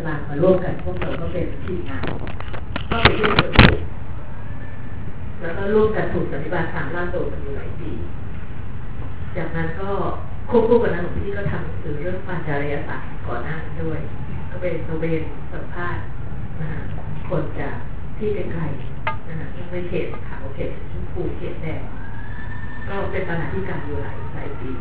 ลางมาร่วมกันพวกเราก็เป็นทีมงานก็ไปยื่นเสนอแล้วก็ร่วมกันถูกปฏิบัติตามร่างโดดกันอยู่หลายปีจากนั้นก็ควบคู่กันนั้นหลวงพี่ก็ทำหนังสือเรื่องปัญจารยศาสตร์ก่อนหน้าด้วยก็เป็นตระเวนสัมภาษณ์คนจากที่ไกลๆไม่เขตขาวเขตชมพูเขตแดงก็เป็นปัญหาที่การอยู่หลายปี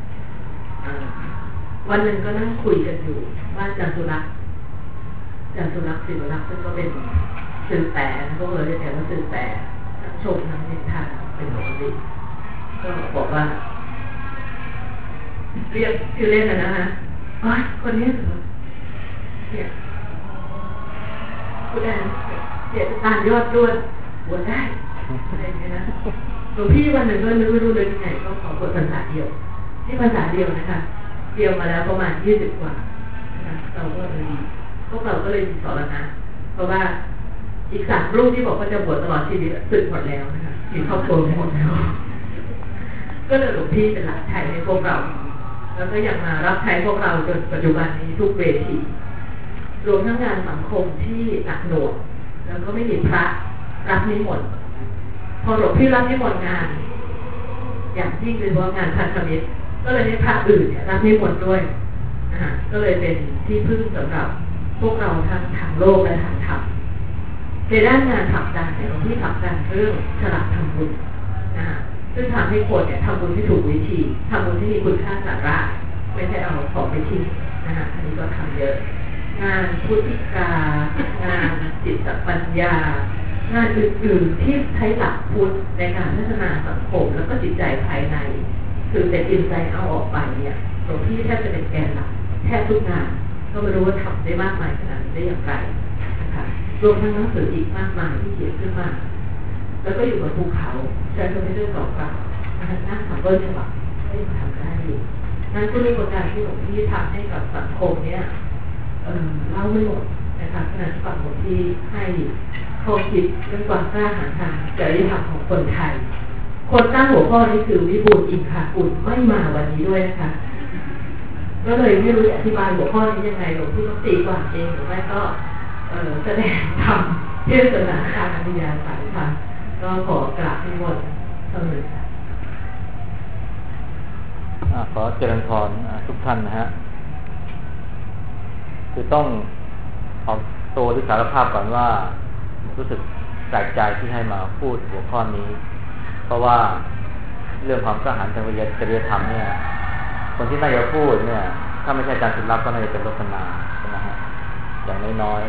วันหนึ่งก็นั่งคุยกันอยู่ว่าจันทุรักษ์ศิวรักษ์ซึ่งก็เป็นสื่อแปรพวกเราเรียกกันว่าสื่อแปรทั้งชมทั้งนินทาเป็นปกติก็บอกว่าเรียกชื่อเล่นนะฮะคนนี้เหรอเนี่ยคุณแอนเสียตานยอดด้วนบวชได้อะไรอย่างเงี้ยนะหลวงพี่วันหนึ่งก็นึกไม่รู้เลยยังไงก็ขอบทภาษาเดียวที่ภาษาเดียวนะคะเดียวมาแล้วประมาณ20 กว่าเราก็เลยพวกเราก็เลยมีสรณะเพราะว่าอีก3 รูปที่บอกว่าจะบวชตลอดชีวิตสึกหมดแล้วนะคะมีครอบครัวหมดแล้วก็เลยหลวงพี่เป็นหลักไทยให้พวกเราแล้วก็ยังมารับใช้พวกเราจนปัจจุบันนี้ทุกเวทีรวมทั้งงานสังคมที่หนักหน่วงแล้วก็ไม่มีพระรับนิมนต์พอหลวงพี่รับนิมนต์งานอย่างยิ่งเลยว่างานพันธมิตรก็เลยให้พระอื่นเนี่ยรับนิมนต์ด้วยก็เลยเป็นที่พึ่งสำหรับพวกเราทั้งทางโลกและทางธรรมในด้านงานผลักดันหลวงพี่ผลักดันเรื่องฉลาดทำบุญซึ่งทำให้คนเนี่ยทำบุญที่ถูกวิธีทำบุญที่มีคุณค่าสาระไม่ใช่เอาของไปทิ้งอันนี้ก็ทำเยอะงานพุทธิกางานจิตปัญญางานอื่นๆที่ใช้หลักพุทธในการพัฒนาสังคมแล้วก็จิตใจภายในคือเป็นอินไซต์เอาออกไปเนี่ยหลวงพี่แทบจะเป็นแกนหลักแทบทุกงานก็ไม่รู้ว่าทำได้มากมายขนาดนี้ได้อย่างไรนะคะรวมทั้งหนังสืออีกมากมายที่เขียนขึ้นมาแล้วก็อยู่บนภูเขาใช้คอมพิวเตอร์เก่าๆนั่งทำเบอร์ฉบับก็ยังทำได้อยู่นั่นก็เรื่องการที่หลวงพี่ทำให้กับสังคมเนี่ยเล่าไม่หมดนะคะขณะฝั่งหลวงพี่ให้ข้อคิดเรื่องความกล้าหาญทางจริยธรรมของคนไทยคนตั้งหัวข้อนี้คือวิบูลย์อินทากุลไม่มาวันนี้ด้วยนะคะก็เลยไม่รู้จะอธิบายหัวข้อนี้ยังไงหลวงพี่ต้องตีความเองหรือไม่ก็แสดงธรรมเทศนาทางอริยสัจค่ะก็ขอกราบนิมนต์เสมอค่ะขอเจริญพรทุกท่านนะฮะคือต้องออกตัวด้วยสารภาพก่อนว่ารู้สึกแปลกใจที่ให้มาพูดหัวข้อนี้เพราะว่าเรื่องความกล้าหาญทางจริยธรรมเนี่ยคนที่น่าจะพูดเนี่ยถ้าไม่ใช่อาจารย์สุรักษ์ก็น่าจะเป็นรสนาใช่ไหมฮะอย่างน้อย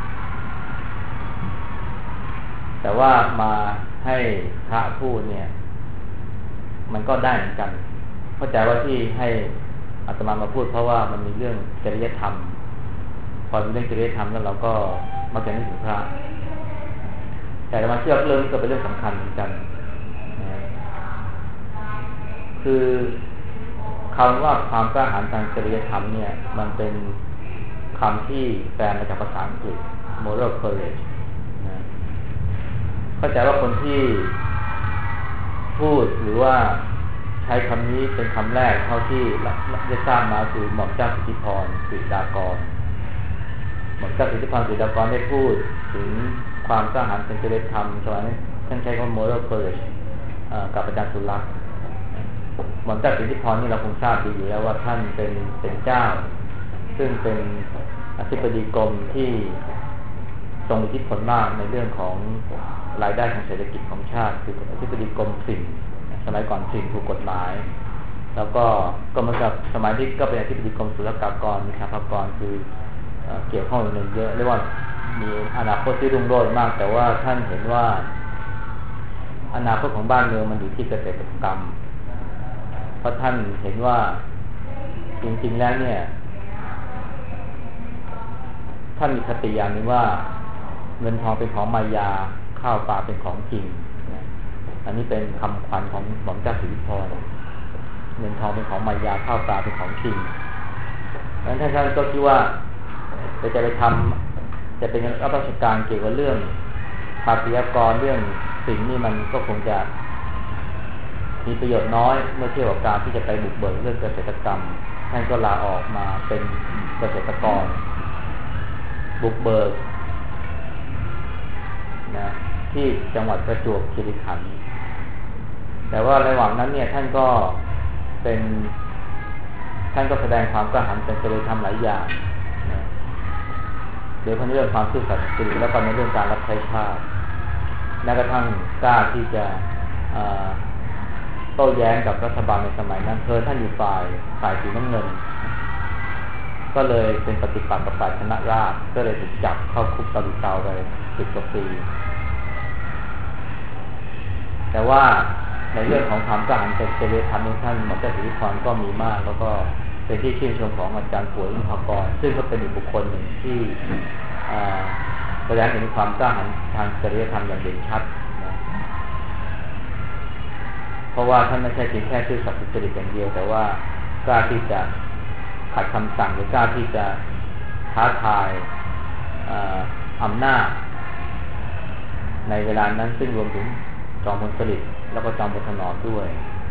ๆแต่ว่ามาให้พระพูดเนี่ยมันก็ได้เหมือนกันเข้าใจว่าที่ให้อาตมามาพูดเพราะว่ามันมีเรื่องจริยธรรมพอมีเรื่องจริยธรรมแล้วเราก็มักจะนึกถึงพระแต่มาเชื่อเรื่องก็เป็นเรื่องสำคัญเหมือนกันคือคำว่าความกล้าหาญทางจริยธรรมเนี่ยมันเป็นคำที่แปลมาจากภาษาอังกฤษ moral courage นะเข้าใจว่าคนที่พูดหรือว่าใช้คำนี้เป็นคำแรกเท่าที่ได้ทราบมาคือหม่อมเจ้าสิทธิพรศรีดากรหม่อมเจ้าสิทธิพรศรีดากรได้พูดถึงความกล้าหาญทางจริยธรรมสมัยนั้นท่านใช้คำว่า moral courage กับอาจารย์สุรักษ์หม่อมเจ้าสิทธิพรนี่เราคงทราบดีอยู่แล้วว่าท่านเป็นเจ้าซึ่งเป็นอธิบดีกรมที่ทรงอิทธิพลมากในเรื่องของรายได้ของเศรษฐกิจของชาติคืออธิบดีกรมสิ่งสมัยก่อนสิ่งถูกกฎหมายแล้วก็เหมือนกับสมัยที่ก็เป็นอธิบดีกรมศุลกากรมีสรรพากรคือเกี่ยวข้องกันเยอะเรียกว่ามีอนาคตที่รุ่งโรจน์มากแต่ว่าท่านเห็นว่าอนาคตของบ้านเมืองมันอยู่ที่เกษตรกรรมเพราะท่านเห็นว่าจริงๆแล้วเนี่ยท่านมีคติอย่างนึงว่าเงินทองเป็นของมายาข้าวปลาเป็นของจริงอันนี้เป็นคำขวัญของหม่อมเจ้าสิทธิพรเงินทองเป็นของมายาข้าวปลาเป็นของจริงดังนั้นท่านก็คิดว่าจะไปทำจะเป็นรับราชการเกี่ยวกับเรื่องภาษีกรเรื่องสิ่งนี้มันก็คงจะมีประโยชน์น้อยเมื่อเทียบกับการที่จะไปบุกเบิกเรื่องเกษตรกรรมท่านก็ลาออกมาเป็นเกษตรกรบุกเบิกนะที่จังหวัดประจวบคีรีขันธ์แต่ว่าระหว่างนั้นเนี่ยท่านก็แสดงความกล้าหาญเป็นจริยธรรมหลายอย่างนะโดยเฉพาะในเรื่องความซื่อสัตย์สุจริตแล้วก็ในเรื่องการรับใช้ชาติแม้กระทั่งกล้าที่จะโต้แย้งกับรัฐบาลในสมัยนั้นท่านอยู่ฝ่ายสีน้ำเงินก็เลยเป็นปฏิปักษ์กับฝ่ายคณะราษฎรก็เลยถูกจับเข้าคุกตะลุเตาไป10 กว่าปีแต่ว่าในเรื่องของความกล้าหาญเป็นจริยธรรมของท่านหม่อมเจ้าสิริพรก็มีมากแล้วก็เป็นที่ชื่นชมของอาจารย์ป่วยอินทรกรซึ่งก็เป็นอีกบุคคลหนึ่งที่แสดงเห็นความกล้าหาญทางจริยธรรมอย่างเด่นชัดนะเพราะว่าท่านไม่ใช่เพียงแค่ซื่อสัตย์สุจริตอย่างเดียวแต่ว่ากล้าที่จะขัดคำสั่งหรือกล้าที่จะท้าทายอำนาจในเวลานั้นซึ่งรวมถึงจอมพลสฤษดิ์แล้วก็จอมพลถนอมด้วย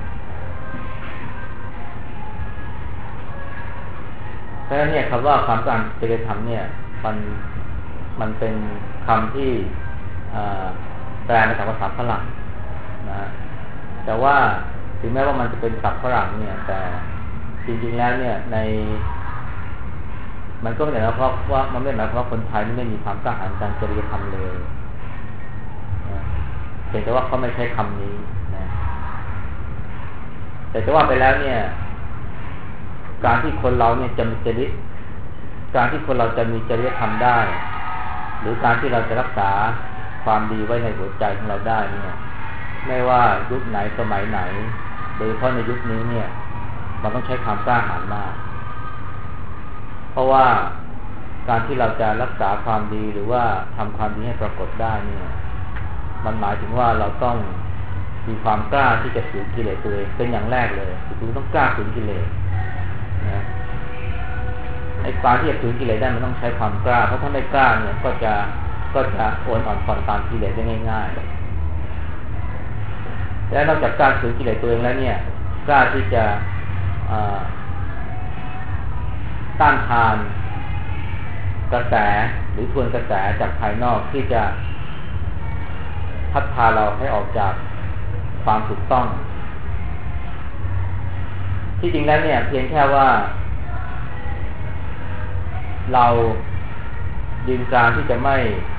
เพราะฉะนั้นเนี่ยคำว่าความกล้าหาญจริยธรรมเนี่ยมันเป็นคำที่แปลมาจากภาษาฝรั่งนะแต่ว่าถึงแม้ว่ามันจะเป็นศัพท์ฝรั่งเนี่ยแต่จริงๆแล้วเนี่ยมันก็ไม่ได้หมายความว่ามันไม่ได้หมายความว่าคนไทยไม่มีความกล้าหาญทางจริยธรรมเลยนะเพียงแต่ว่าเขาไม่ใช้คำนี้นะแต่จะว่าไปแล้วเนี่ยการที่คนเราเนี่ยจะมีการที่คนเราจะมีจริยธรรมได้หรือการที่เราจะรักษาความดีไว้ในหัวใจของเราได้เนี่ยไม่ว่ายุคไหนสมัยไหนโดยเฉพาะในยุคนี้เนี่ยมันต้องใช้ความกล้าหาญมากเพราะว่าการที่เราจะรักษาความดีหรือว่าทำความดีให้ปรากฏได้เนี่ยมันหมายถึงว่าเราต้องมีความกล้าที่จะฝืนกิเลสตัวเองเป็นอย่างแรกเลยคือต้องกล้าฝืนกิเลสนะไอ้การที่จะฝืนกิเลสได้มันต้องใช้ความกล้าเพราะถ้าไม่กล้าเนี่ยก็จะโอนอ่อนผ่อนตามกิเลสได้ง่ายๆและนอกจากการฝืนกิเลสตัวเองแล้วเนี่ยกล้าที่จะต้านทานกระแสหรือทวนกระแสจากภายนอกที่จะพัดพาเราให้ออกจากความถูกต้องที่จริงแล้วเนี่ยเพียงแค่ว่าเรายืนการที่จะไม่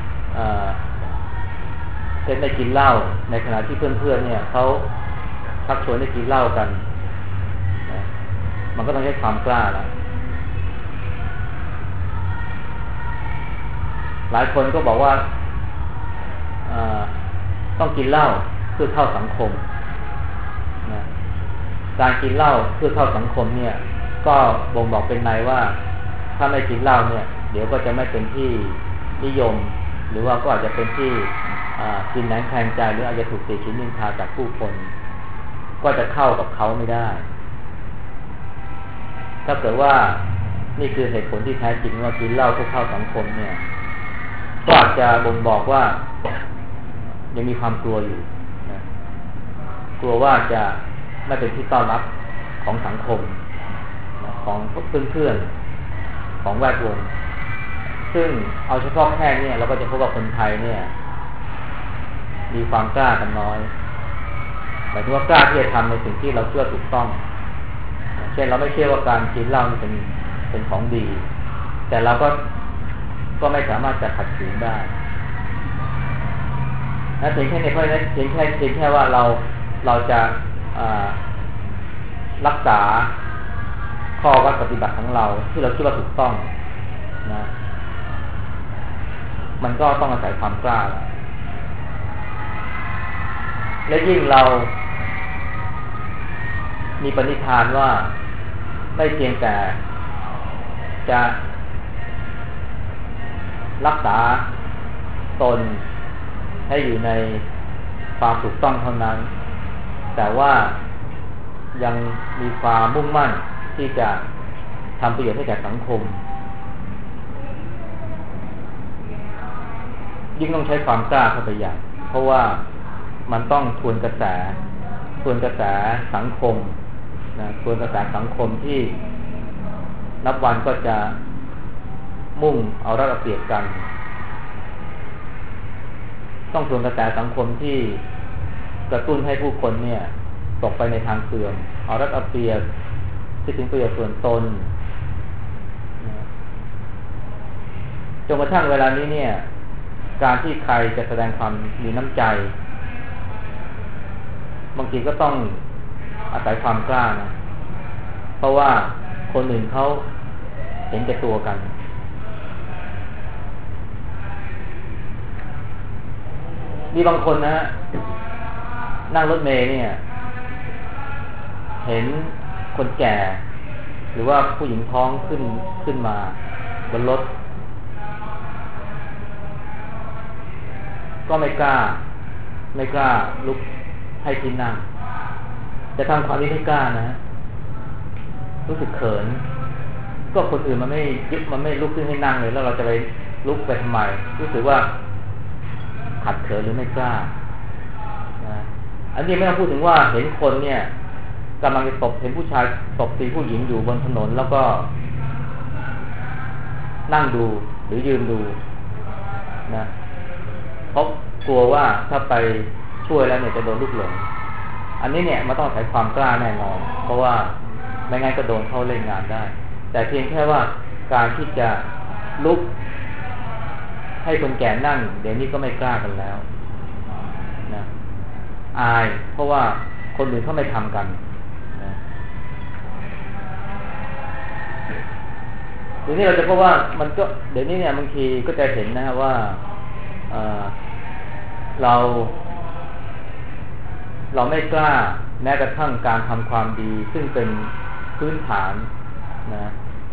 กินเหล้าในขณะที่เพื่อนๆเนี่ยเขาชักชวนให้กินเหล้ากันมันก็ต้องใช้ความกล้าแล้วหลายคนก็บอกว่าต้องกินเหล้าเพื่อเข้าสังคมนะการกินเหล้าเพื่อเข้าสังคมเนี่ยก็บ่งบอกเป็นในว่าถ้าไม่กินเหล้าเนี่ยเดี๋ยวก็จะไม่เป็นที่นิยมหรือว่าก็อาจจะเป็นที่กินแหนงแทงใจหรืออาจจะถูกติฉินนินทาจากผู้คนก็จะเข้ากับเขาไม่ได้ถ้าเกิดว่านี่คือเหตุผลที่แท้จริงว่ากินเหล้าเพื่อเข้าสังคมเนี่ยก็อาจจะบ่งบอกว่ายังมีความกลัวอยู่นะกลัวว่าจะไม่เป็นที่ต้อนรับของสังคมนะของเพื่อนๆของแวดวงซึ่งเอาเฉพาะแค่นี้เราก็จะพบว่าคนไทยเนี่ยมีความกล้ากันน้อยหมายถึงว่ากล้าที่จะทำในสิ่งที่เราเชื่อถูกต้องเช่นเราไม่เชื่อว่าการกินเหล้าเป็นของดีแต่เราก็ไม่สามารถจะขัดขืนได้และเพียงแค่นี้เพราะฉะนั้นเพียงแค่ว่าเราจะรักษาข้อวัดปฏิบัติของเราที่เราคิดว่าถูกต้องนะมันก็ต้องอาศัยความกล้าและยิ่งเรามีปณิธานว่าไม่เพียงแต่จะรักษาตนให้อยู่ในความถูกต้องเท่านั้นแต่ว่ายังมีความมุ่งมั่นที่จะทำประโยชน์ให้แก่สังคมยิ่งต้องใช้ความกล้าเข้าไปใหญ่เพราะว่ามันต้องทวนกระแสสังคมนะทวนกระแสสังคมที่นับวันก็จะมุ่งเอารัดเอาเปรียบกันต้องทวนกระแสสังคมที่กระตุ้นให้ผู้คนเนี่ยตกไปในทางเสื่อมเอารัดเอาเปรียบคิดถึงประโยชน์ส่วนตนจนกระทั่งเวลานี้เนี่ยการที่ใครจะแสดงความมีน้ำใจบางทีก็ต้องอาศัยความกล้านะเพราะว่าคนอื่นเขาเห็นแก่ตัวกันมีบางคนนะนั่งรถเมล์เนี่ยเห็นคนแก่หรือว่าผู้หญิงท้องขึ้นมาบนรถก็ไม่กล้าลุกให้ที่นั่งจะทำความนี้ไม่กล้านะรู้สึกเขินก็คนอื่นมันไม่ลุกขึ้นให้นั่งเลยแล้วเราจะไปลุกไปทำไมรู้สึกว่าขัดเขินหรือไม่กล้านะอันนี้ไม่ต้องพูดถึงว่าเห็นคนเนี่ยกำลังจะเห็นผู้ชายตบตีผู้หญิงอยู่บนถนนแล้วก็นั่งดูหรือยืนดูนะเพราะกลัวว่าถ้าไปช่วยแล้วเนี่ยจะโดนลูกหลงอันนี้เนี่ยมันต้องใช้ความกล้าแน่นอนเพราะว่าไม่งั้นก็โดนเข้าเล่นงานได้แต่เพียงแค่ว่าการที่จะลุกให้คนแก่นั่งเดี๋ยวนี้ก็ไม่กล้ากันแล้วนะอายเพราะว่าคนอื่นเขาไม่ทำกันนะเดี๋ยวนี้เราจะพบว่ามันก็เดี๋ยวนี้เนี่ยบางทีก็จะเห็นนะว่าเราไม่กล้าแม้กระทั่งการทำความดีซึ่งเป็นพื้นฐานนะ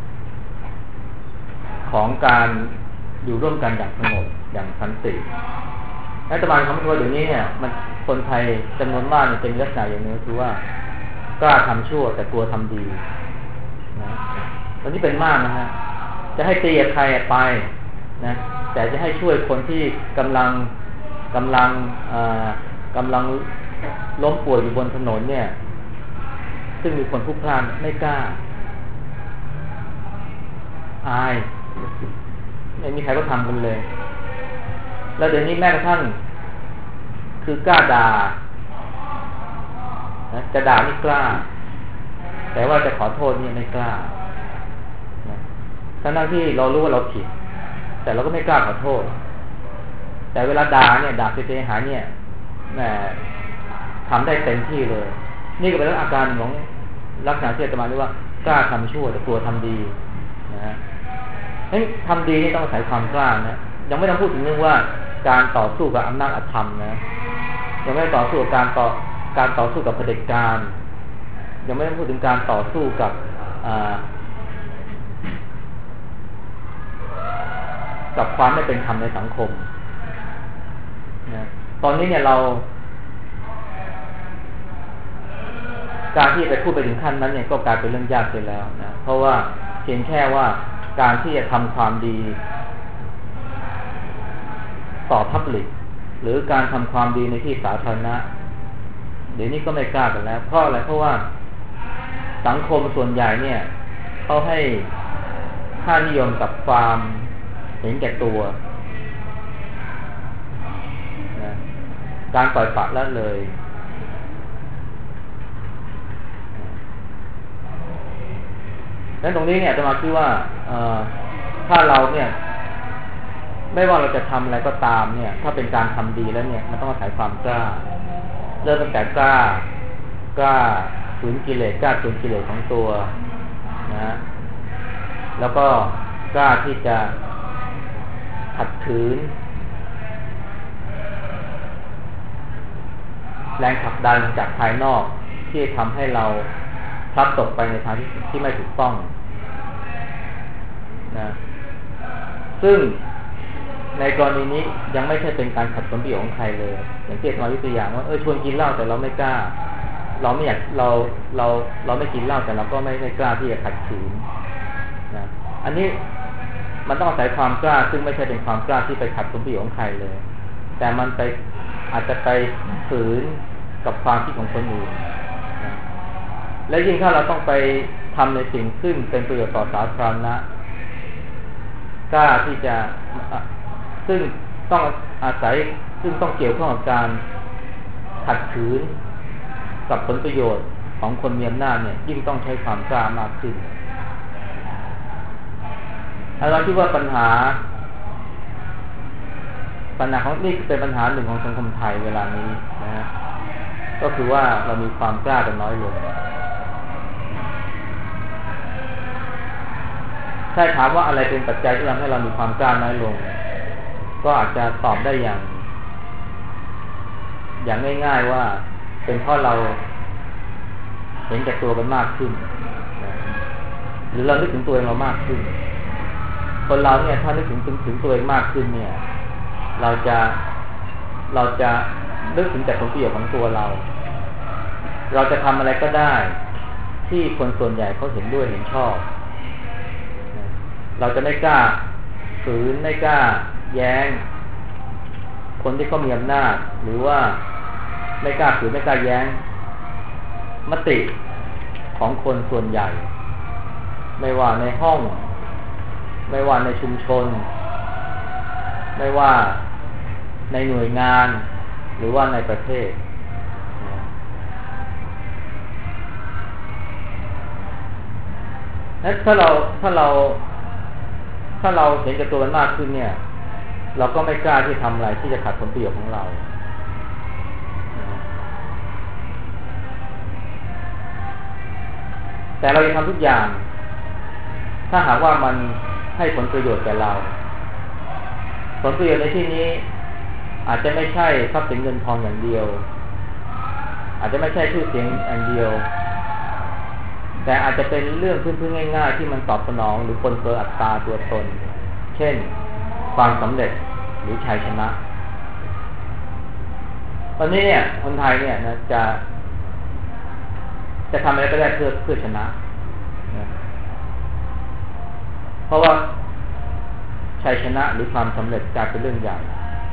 ของการอยู่ร่วมกันอย่างสงบอย่างสันติรัฐบาลเขาไม่รู้ว่าเดี๋ยวนี้เนี่ยมันคนไทยจำนวนมากเป็นลักษณะอย่างนี้คือว่ากล้าทำชั่วแต่กลัวทำดีนะตอนนี้เป็นมากนะฮะจะให้ตีใครไปนะแต่จะให้ช่วยคนที่กำลังล้มป่วยอยู่บนถนนเนี่ยซึ่งมีคนพลุกพล่านไม่กล้าอายไม่มีใครก็ทำกันเลยแล้วเดี๋ยวนี้แม้กระทั่งคือกล้าด่านะจะด่าไม่กล้าแต่ว่าจะขอโทษนี่ไม่กล้านะทั้งที่เรารู้ว่าเราผิดแต่เราก็ไม่กล้าขอโทษแต่เวลาด่าเนี่ยด่าเสียหายเนี่ยแหมทำได้เต็มที่เลยนี่ก็เป็นอาการของลักษณะที่จะมาเรียกว่ากล้าทำชั่วแต่กลัวทำดีนะฮะงั้นทำดีนี่ต้องอาศัยความกล้านะยังไม่ต้องพูดถึงเรื่องว่าการต่อสู้กับอำนาจอธรรมนะยังไม่ได้ต่อสู้กับการต่อสู้กับเผด็จการยังไม่ได้พูดถึงการต่อสู้กับความไม่เป็นธรรมในสังคมนะตอนนี้เนี่ยการที่ไปพูดไปถึงขั้นนั้นเนี่ยก็กลายเป็นเรื่องยากไปแล้วนะเพราะว่าเพียงแค่ว่าการที่จะทำความดีต่อพับลิกหรือการทำความดีในที่สาธารณะเดี๋ยวนี้ก็ไม่กล้ากันแล้วเพราะอะไรเพราะว่าสังคมส่วนใหญ่เนี่ยเขาให้ค่านิยมกับความเห็นแก่ตัวนะการปล่อยปละละเลยนั้นตรงนี้เนี่ยจะมาคิดว่าถ้าเราเนี่ยไม่ว่าเราจะทำอะไรก็ตามเนี่ยถ้าเป็นการทำดีแล้วเนี่ยมันต้องอาศัยความกล้าเริ่มตั้งแต่กล้าฝืนกิเลสกล้าฝืนกิเลสของตัวนะแล้วก็กล้าที่จะขัดขืนแรงผลักดันจากภายนอกที่ทำให้เราพลัดตกไปในทางที่ไม่ถูกต้องนะซึ่งในกรณีนี้ยังไม่ใช่เป็นการขัดผลประโยชน์ของใครเลยอย่างเช่นมาวิตัวอย่างว่าชวนกินเหล้าแต่เราไม่กล้าเราไม่อยากเราไม่กินเหล้าแต่เราก็ไม่กล้าที่จะขัดขืนนะอันนี้มันต้องอาศัยความกล้าซึ่งไม่ใช่เป็นความกล้าที่ไปขัดผลประโยชน์ของใครเลยแต่มันไปอาจจะไปฝืนกับความคิดของคนอื่นนะและยิ่งถ้าเราต้องไปทำในสิ่งซึ่งเป็นประโยชน์ต่อสาธารณะกล้าที่จะซึ่งต้องอาศัยซึ่งต้องเกี่ยวข้องกับการขัดขืนกับผลประโยชน์ของคนมีอำนาจเนี่ยยิ่งต้องใช้ความกล้ามากขึ้นเราคิดว่าปัญหาของนี่เป็นปัญหาหนึ่งของสังคมไทยเวลานี้นะฮะก็คือว่าเรามีความกล้ากันน้อยลงถ้าถามว่าอะไรเป็นปัจจัยที่ทำให้เรามีความกล้าน้อยลงก็อาจจะตอบได้อย่างง่ายๆว่าเป็นเพราะเราเห็นแก่ตัวกันมากขึ้นหรือเรานึกถึงตัวเองเรามากขึ้นคนเราเนี่ยถ้านึกถึงตัวเองมากขึ้นเนี่ยเราจะนึกถึงแต่ผลประโยชน์ของตัวเราจะทำอะไรก็ได้ที่คนส่วนใหญ่เขาเห็นด้วยเห็นชอบเราจะไม่กล้าฝืนไม่กล้าแย้งคนที่เขามีอำนาจหรือว่าไม่กล้าฝืนไม่กล้าแย้งมติของคนส่วนใหญ่ไม่ว่าในห้องไม่ว่าในชุมชนไม่ว่าในหน่วยงานหรือว่าในประเทศและถ้าเราเห็นแก่ตัวมันมากขึ้นเนี่ยเราก็ไม่กล้าที่ทำอะไรที่จะขัดผลประโยชน์ของเราแต่เราจะทำทุกอย่างถ้าหากว่ามันให้ผลประโยชน์แก่เราผลประโยชน์ในที่นี้อาจจะไม่ใช่ทรัพย์สินเงินทองอย่างเดียวอาจจะไม่ใช่ชื่อเสียงอย่างเดียวแต่อาจจะเป็นเรื่องพื้นๆง่ายๆที่มันตอบสนองหรือคนเกิดอัตตาตัวตนเช่นความสำเร็จหรือชัยชนะตอนนี้เนี่ยคนไทยเนี่ยนะจะทำอะไรก็ได้เพื่อชนะเพราะว่าชัยชนะหรือความสำเร็จกลายเป็นเรื่องใหญ่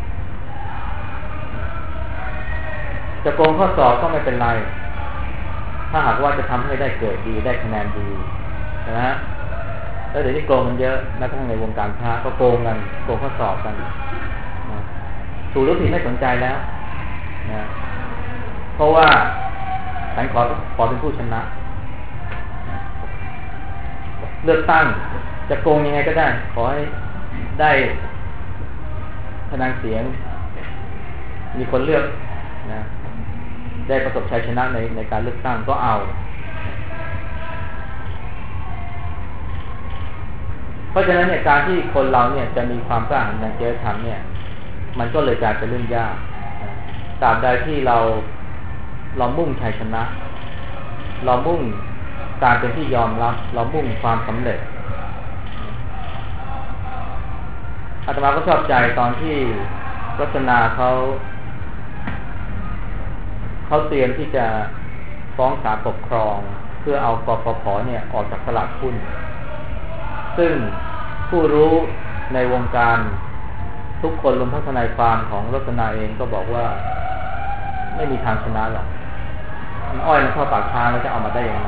จะโกงข้อสอบก็ไม่เป็นไรถ้าหากว่าจะทำให้ได้เกิดดีได้คะแนนดีนะฮะแล้วเดี๋ยวนี้โกงมันเยอะแม้กระทั่งในวงการพระก็โกงกันโกงข้อสอบกันถูกหรือผิดไม่สนใจแล้วนะเพราะว่าฉันขอเป็นผู้ชนะเลือกตั้งจะโกงยังไงก็ได้ขอให้ได้คะแนนเสียงมีคนเลือกนะได้ประสบชัยชนะในการเลือกตั้งก็เอาเพราะฉะนั้นเนี่ยการที่คนเราเนี่ยจะมีความกล้าหาญทางจริยธรรมเนี่ยมันก็เลยกลายเป็นเรื่องยากตราบใดที่เรามุ่งชัยชนะเรามุ่งการเป็นที่ยอมรับเรามุ่งความสำเร็จอาตมาก็ชอบใจตอนที่รัตนาเขาเตรียมที่จะฟ้องศาลปกครองเพื่อเอากปป.เนี่ยออกจากตลาดหุ้นซึ่งผู้รู้ในวงการทุกคนรวมทั้งทนายความของรัตนาเองก็บอกว่าไม่มีทางชนะหรอกอ้อยมันเข้าปากช้างแล้วจะเอามาได้ยังไง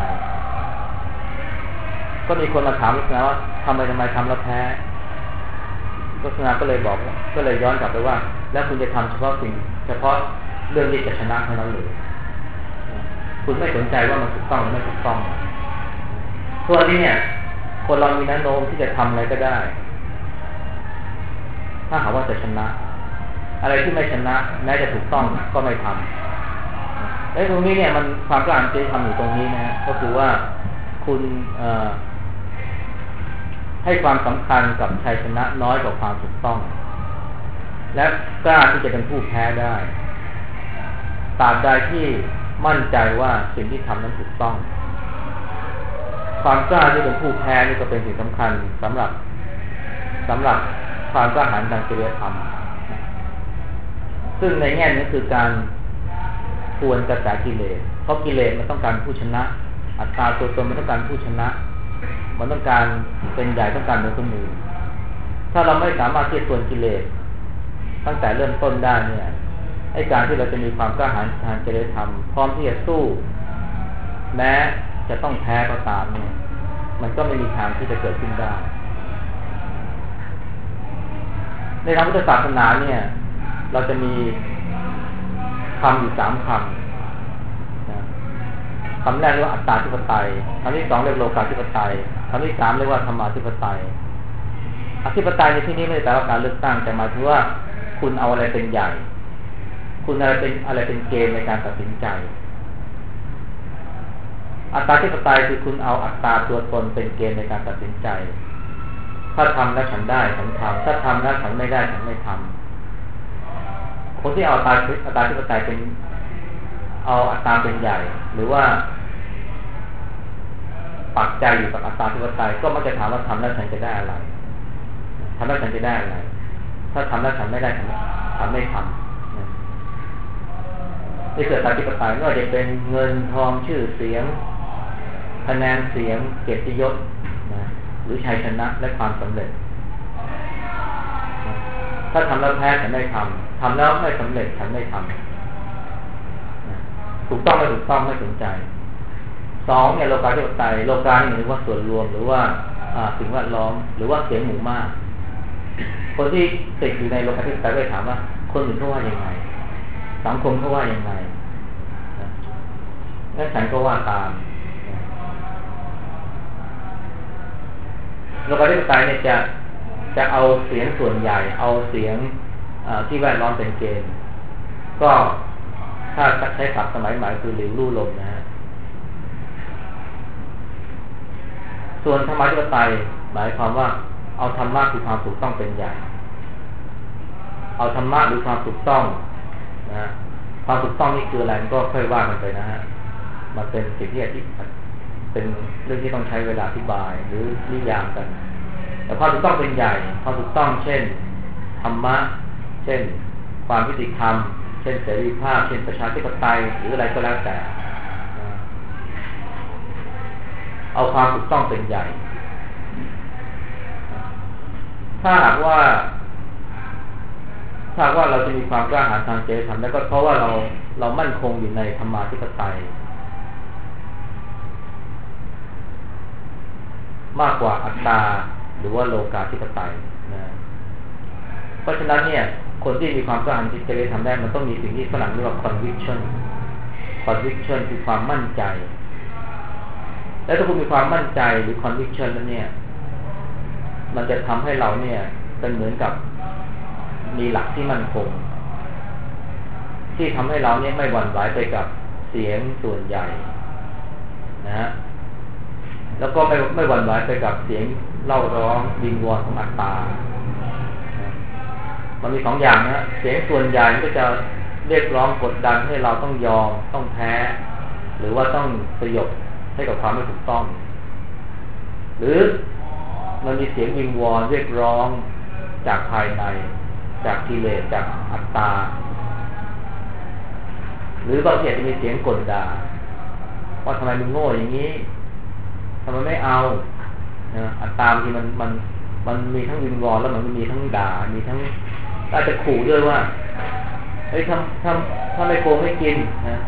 ก็มีคนมาถามรัตนาว่าทำไมทำแล้วแพ้รัตนาก็เลยย้อนกลับไปว่าแล้วคุณจะทำเฉพาะเรื่องที่จะชนะเท่านั้นหรือคุณไม่สนใจว่ามันถูกต้องหรือไม่ถูกต้องส่วนนี้เนี่ยคนเรามีแนวโน้มที่จะทำอะไรก็ได้ถ้าหากว่าจะชนะอะไรที่ไม่ชนะแม้จะถูกต้องก็ไม่ทำตรงนี้เนี่ยมันความกล้าหาญจริยธรรมอยู่ตรงนี้นะก็คือว่าคุณให้ความสำคัญกับชัยชนะน้อยกว่าความถูกต้องและกล้าที่จะเป็นผู้แพ้ได้ตราบใดที่มั่นใจว่าสิ่งที่ทำนั้นถูกต้องความกล้าที่เป็นผู้แพ้นี่ก็เป็นสิ่งสำคัญสำหรับความกล้าหาญทางจริยธรรมซึ่งในแง่นี้คือการทวนกระแสกิเลสเพราะกิเลสมันต้องการผู้ชนะอัตตาตัวตนมันต้องการผู้ชนะมันต้องการเป็นใหญ่ต้องการเหนือคนอื่นถ้าเราไม่สามารถที่จะทวนกิเลสตั้งแต่เริ่มต้นได้เนี่ยไอ้การที่เราจะมีความกล้าหาญทางจริยธรรมพร้อมที่จะสู้แม้จะต้องแพ้ก็ตามเนี่ยมันก็ไม่มีทางที่จะเกิดขึ้นได้ในทางพุทธศาสนาเนี่ยเราจะมีคำอยู่3 คำนะคำแรกเรียกว่าอัตตาธิปไตยคำที่2เรียกโลกาธิปไตยคำที่3เรียกว่าธรรมาธิปไตยอธิปไตยในที่นี้ไม่ได้แปลว่าการเลือกตั้งแต่หมายถึงว่าคุณเอาอะไรเป็นใหญ่คุณอะไรเป็นเกณฑ์ในการตัดสินใจอัตตาธิปไตยคือคุณเอาอัตตาตัวตนเป็นเกณฑ์ในการตัดสินใจถ้าทำแล้วฉันได้ฉันทำถ้าทำแล้วฉันไม่ได้ฉันไม่ทำคนที่เอาอัตตาธิปไตยเป็นเอาอัตตาเป็นใหญ่หรือว่าปักใจอยู่กับอัตตาธิปไตยก็มักจะถามว่าทำแล้วฉันจะได้อะไรทำแล้วฉันจะได้อะไรถ้าทำแล้วฉันไม่ได้ฉันไม่ทำนี่คืออัตตาธิปไตยไม่ว่าจะเป็นเงินทองชื่อเสียงคะแนนเสียงเกียรติยศนะหรือชัยชนะและความสำเร็จถ้าทำแล้วแพ้ฉันไม่ทำทำแล้วไม่สำเร็จฉันไม่ทำถูกต้องไม่ถูกต้องไม่สนใจ2เนี่ยโลกาธิปไตยโลกานี่หมายถึงว่าส่วนรวมหรือว่าสิ่งแวดล้อมหรือว่าเสียงหมู่มากคนที่ติดอยู่ในโลกาธิปไตยก็ถามว่าคนอื่นเขาว่ายังไงสังคมเขาว่ายังไงงั้นฉันก็ว่าตามโลกาธิปไตยเนี่ยจะเอาเสียงส่วนใหญ่เอาเสียงที่แวดล้อมเป็นเกณฑ์ก็ถ้าใช้ศัพท์สมัยใหม่คือหลิวลู่ลมนะฮะส่วนธรรมาธิปไตยหมายความว่าเอาธรรมะคือความถูกต้องเป็นใหญ่เอาธรรมะหรือความถูกต้องนะความถูกต้องนี่คืออะไรก็ค่อยว่ากันไปนะฮะมันเป็นสิ่งที่เป็นเรื่องที่ต้องใช้เวลาอธิบายหรือนิยามกันแต่ความถูกต้องเป็นใหญ่ความถูกต้องเช่นธรรมะเช่นความยุติธรรมเช่นเสรีภาพเช่นประชาธิปไตยหรืออะไรก็แล้วแต่เอาความถูกต้องเป็นใหญ่ถ้าหากว่าเราจะมีความกล้าหาญทางจริยธรรมแล้วก็เพราะว่าเรามั่นคงอยู่ในธรรมาธิปไตยมากกว่าอัตตาหรือว่าโลกาธิปไตยนะเพราะฉะนั้นเนี่ยคนที่มีความกล้าหาญทางจริยธรรมได้มันต้องมีสิ่งที่ฝรั่งเรียกว่า conviction คือความมั่นใจและถ้าคุณมีความมั่นใจหรือ conviction แล้วเนี่ยมันจะทำให้เราเนี่ยเป็นเหมือนกับมีหลักที่มั่นคงที่ทำให้เราเนี่ยไม่หวั่นไหวไปกับเสียงส่วนใหญ่นะฮะแล้วก็ไม่หวั่นไหวไปกับเสียงเล่าร้องวิงวอนของอัตตามันมี2 อย่างนะเสียงส่วนใหญ่ก็จะเรียกร้องกดดันให้เราต้องยอมต้องแพ้หรือว่าต้องสยบให้กับความไม่ถูกต้องหรือมันมีเสียงวิงวอนเรียกร้องจากภายในจากกิเลสจากอัตตาหรือบางทีจะมีเสียงกลด่าว่าทำไมมึงโง่อย่างนี้ทำไมไม่เอาอัตตาบางทีมันมีทั้งวิงวอนแล้วมันมีทั้งด่ามีทั้งอาจจะขู่ด้วยว่าเฮ้ยถ้าไม่โกงไม่กินนะ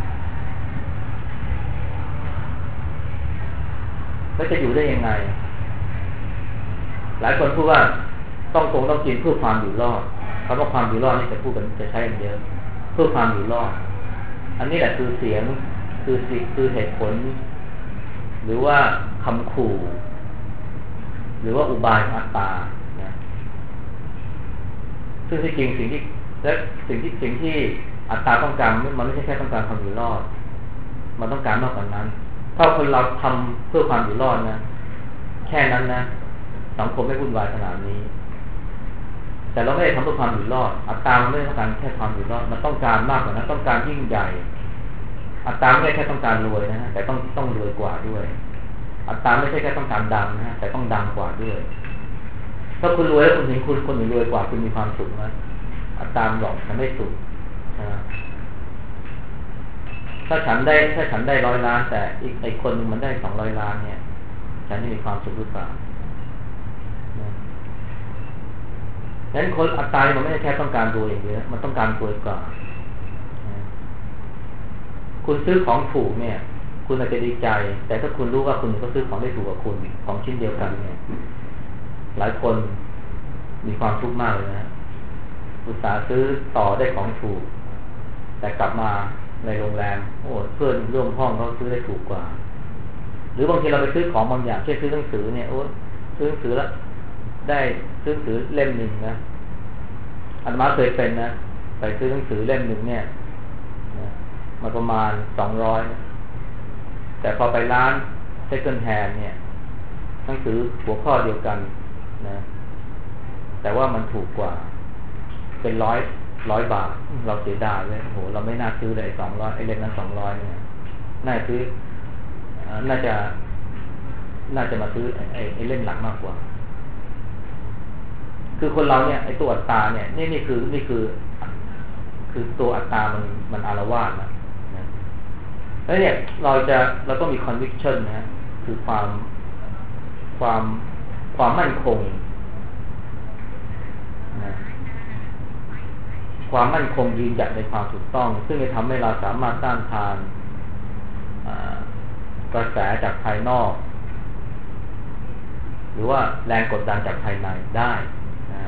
แล้วจะอยู่ได้ยังไงหลายคนพูดว่าต้องโกงต้องกินเพื่อความอยู่รอดคำว่าความอยู่รอดนี่จะพูดกันจะใช้กันเยอะเพื่อความอยู่รอดอันนี้แหละคือเสียงคือเหตุผลหรือว่าคำขู่หรือว่าอุบายของอัตตานะซึ่งที่จริงสิ่งที่อัตตาต้องการมันไม่ใช่แค่ต้องการความอยู่รอดมันต้องการมากกว่านั้นถ้าคนเราทำเพื่อความอยู่รอดนะแค่นั้นนะสังคมไม่วุ่นวายขนาดนี้แต่เราไม่ได้ทำเพื่อความอยู่รอดอัตตามันไม่ได้ต้องการแค่ความอยู่รอดมันต้องการมากกว่านั้นต้องการยิ่งใหญ่อัตตาไม่ใช่แค่ต้องการรวยนะแต่ต้องรวยกว่าด้วยอัตตาไม่ใช่แค่ต้องการดังนะแต่ต้องดังกว่าด้วยถ้าคุณรวยแล้วคุณเห็นคนอื่นรวยกว่าคุณมีความสุขไหมอัตตาบอกฉันไม่สุขนะถ้าฉันได้100 ล้านแต่อีกคนนึงมันได้200 ล้านเนี่ยฉันจะมีความสุขหรือเปล่างั้นคนอัตตามันไม่ใช่แค่ต้องการรวยอย่างเดียวมันต้องการรวยกว่าคุณซื้อของถูกเนี่ยคุณอาจจะดีใจแต่ถ้าคุณรู้ว่าคุณก็ซื้อของได้ถูกกว่าคุณของชิ้นเดียวกันเนี่ยหลายคนมีความทุกข์มากเลยนะอุตส่าห์ซื้อต่อได้ของถูกแต่กลับมาในโรงแรมโอ้เพื่อนร่วมห้องเขาซื้อได้ถูกกว่าหรือบางทีเราไปซื้อของบางอย่างเช่นซื้อหนังสือเนี่ยโอ้ซื้อหนังสือแล้วได้ซื้อหนังสือเล่มหนึ่งนะอาตมาเคยเป็นนะไปซื้อหนังสือเล่มหนึ่งเนี่ยมาประมาณ200แต่พอไปร้าน Second Hand เนี่ยหนังสือหัวข้อเดียวกันนะแต่ว่ามันถูกกว่าเป็น100 บาทเราเสียดายเลยโอ้โหเราไม่น่าซื้อเลย200ไอ้เล่มนั้น200เนี่ยน่าซื้อน่าจะมาซื้อไอ้เล่มหลังมากกว่าคือคนเราเนี่ยไอ้ตัวอัตตาเนี่ยนี่คือตัวอัตตามันอาละวาดนะแล้วเนี่ยเราต้องมี conviction นะฮะคือความมั่นคงนะความมั่นคงยืนหยัดในความถูกต้องซึ่งจะทำให้เราสามารถต้านทานกระแสจากภายนอกหรือว่าแรงกดดันจากภายในได้นะ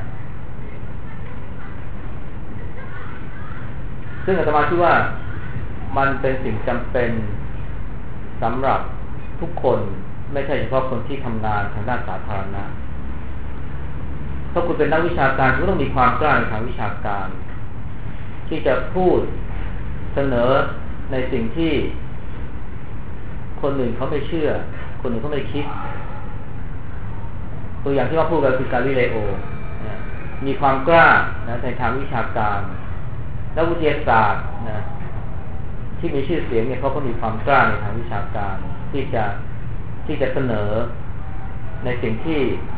ซึ่งอาตมาคิดว่ามันเป็นสิ่งจำเป็นสำหรับทุกคนไม่ใช่เฉพาะคนที่ทำงานทางด้านสาธารณะถ้าคุณเป็นนักวิชาการคุณต้องมีความกล้าในทางวิชาการที่จะพูดเสนอในสิ่งที่คนอื่นเขาไม่เชื่อคนอื่นเขาไม่คิดตัวอย่างที่ว่าพูดกันคือกาลิเลโอมีความกล้านะในทางวิชาการและวิทยาศาสตร์นะที่มีชื่อเสียงเนี่ยเขาก็มีความกล้าในทางวิชาการที่จะเสนอในสิ่งที่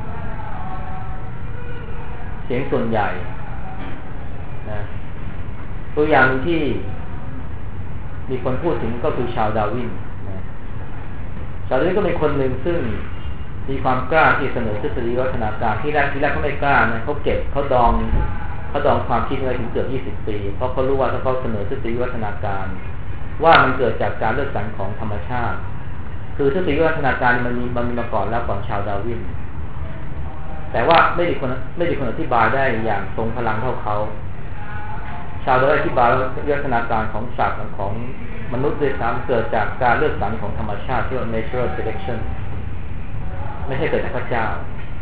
เสียงส่วนใหญ่นะตัวอย่างที่มีคนพูดถึงก็คือชาวดาร์วินนะชาวดาร์วินก็เป็นคนหนึ่งซึ่งมีความกล้าที่เสนอทฤษฎีวัฒนาการที่แรกเขาไม่กล้านะเขาดองความคิดไว้ถึงเกือบ20 ปีเพราะเขารู้ว่าถ้าเขาเสนอทฤษฎีวัฒนาการว่ามันเกิดจากการเลือกสรรของธรรมชาติคือทฤษฎีวัฒนาการมันมีมาก่อนแล้วก่อนชาวดาร์วินแต่ว่าไม่มีคนอธิบายได้อย่างทรงพลังเท่าเขาชาวดาร์วินอธิบายวัฒนาการของสัตว์ของมนุษย์ด้วยซ้ำเกิดจากการเลือกสรรของธรรมชาติที่เรียกว่า natural selection ไม่ใช่เกิดจากพระเจ้า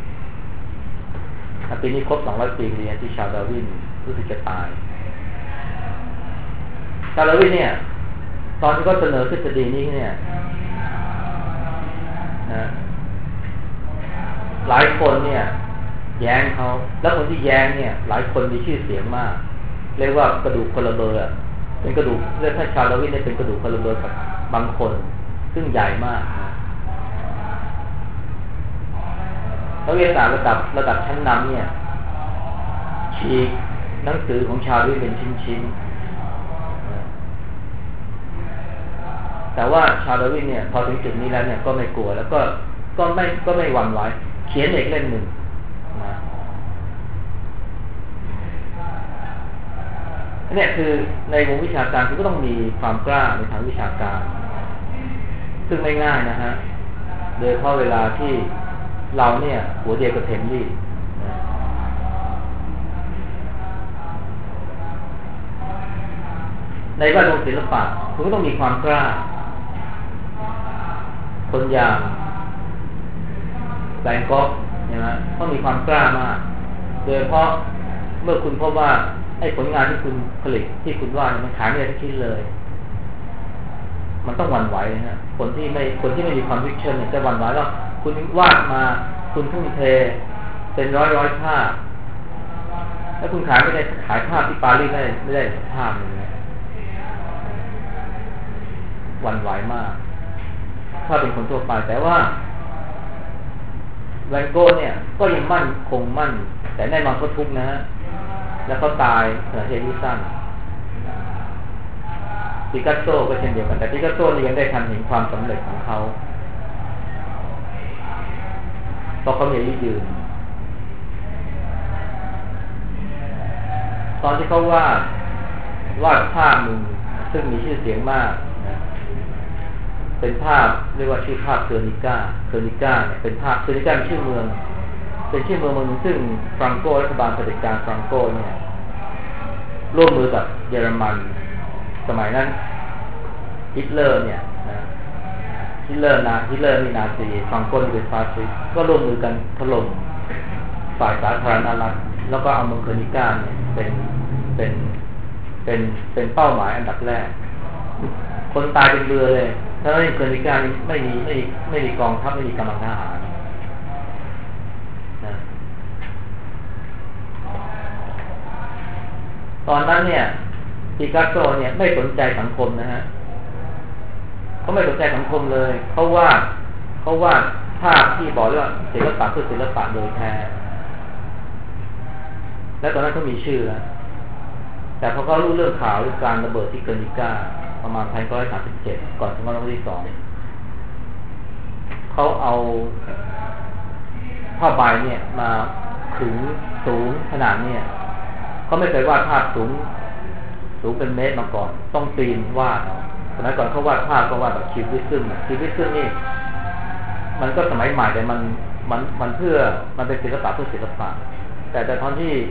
ปีนี้ครบ200 ปีเรียนที่ชาวดาร์วินรู้สึกจะตายชาวดาร์วินเนี่ยตอนที่เขาเสนอทฤษฎีนี้เนี่ยหลายคนเนี่ยแย้งเขาแล้วคนที่แย้งเนี่ยหลายคนมีชื่อเสียงมากเรียกว่ากระดูกคนละเบอร์เป็นกระดูกเรียกถ้าชาวดาร์วินเนี่ยเป็นกระดูกคนละเบอร์กับบางคนซึ่งใหญ่มากนักวิทยาศาสตร์ระดับชั้นนำเนี่ยฉีกหนังสือของชาวดาร์วินเป็นชิ้นๆแต่ว่าชาวดาร์วินเนี่ยพอถึงจุดนี้แล้วเนี่ยก็ไม่กลัวแล้วก็ไม่หวั่นไหวเขียนอีกเล่มหนึ่งนะเนี่ยคือในวงวิชาการคุณก็ต้องมีความกล้าในทางวิชาการซึ่งไม่ง่ายนะฮะโดยเฉพาะเวลาที่เราเนี่ยหัวเดียวกับเทนลี่ในแวดวงศิลปะคุณก็ต้องมีความกล้าคนอย่างแบงก์ก็ใช่ไหมต้องมีความกล้ามากโดยเฉพาะเมื่อคุณพบว่าไอ้ผลงานที่คุณผลิตที่คุณวาดมันขายไม่ได้ทั้งชิ้นเลยมันต้องหวั่นไหวนะฮะคนที่ไม่มีความวิชั่นเนี่ยจะหวั่นไหวแล้วคุณวาดมาคุณทุ่มเทเป็นร้อยภาพแล้วคุณขายไม่ได้ขายภาพที่ปารีสไม่ได้ภาพนึงนะหวั่นไหวมากถ้าเป็นคนทั่วไปแต่ว่าแวนโก้เนี่ยก็ยังมั่นแต่แน่นอนเขาทุกข์นะฮะแล้วเขาตายขณะที่อายุสั้นปิกัสโซก็เช่นเดียวกันแต่ปิกัสโซนี่ยังได้ทันเห็นความสำเร็จของเขาเพราะเขามีอายุยืนตอนที่เขาวาดภาพหนึ่งซึ่งมีชื่อเสียงมากนะเป็นภาพเรียกว่าชื่อภาพเกอร์นิก้าเนี่ยเป็นภาพเกอร์นิก้าเป็นชื่อเมืองนึงซึ่งฟรังโกรัฐบาลเผด็จการฟรังโกเนี่ยร่วมมือกับเยอรมันสมัยนั้นฮิตเลอร์เนี่ยนะฮิตเลอร์นี่นาซีฝั่งคนเป็นฟาสซิสต์ก็ร่วมมือกันถล่มฝ่ายสาธารณรัฐแล้วก็เอาเมืองเกอร์นิก้าเนี่ยเป็นเป้าหมายอันดับแรกคนตายเป็นเรือเลยถ้าในเกอร์นิก้านี่ไม่มีกองทัพไม่มีกำลังทหารนะตอนนั้นเนี่ยปิกัสโซเนี่ยไม่สนใจสังคมนะฮะเขาไม่สนใจสังคมเลยเขาวาดภาพที่บอกว่าศิลปะคือศิลปะโดยแท้และตอนนั้นเขามีชื่อแล้วแต่พอเขารู้เรื่องข่าวเรื่องการระเบิดที่เกอร์นิก้าประมาณ1937ก่อนสงครามโลกที่2เขาเอาผ้าใบเนี่ยมาขึงสูงขนาดเนี่ยเขาไม่เคยวาดภาพสูงเป็นเมตรมาก่อนต้องปีนวาดสมัยก่อนเขาวาดภาพก็วาดแบบคิวบิซึมนี่มันก็สมัยใหม่แต่มันเพื่อมันเป็นศิลปะเพื่อศิลปะแต่ตอนที่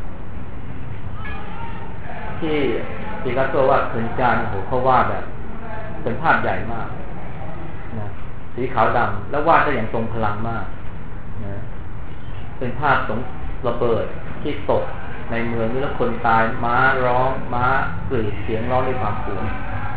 ปิกัสโซวาดเกอร์นิก้าโอ้โหเขาวาดแบบเป็นภาพใหญ่มากนะสีขาวดำแล้ววาดได้อย่างทรงพลังมากนะเป็นภาพระเบิดที่ตกในเมืองนี้แล้วคนตายม้าร้องม้ากรีดเสียงร้องด้วยความกลัว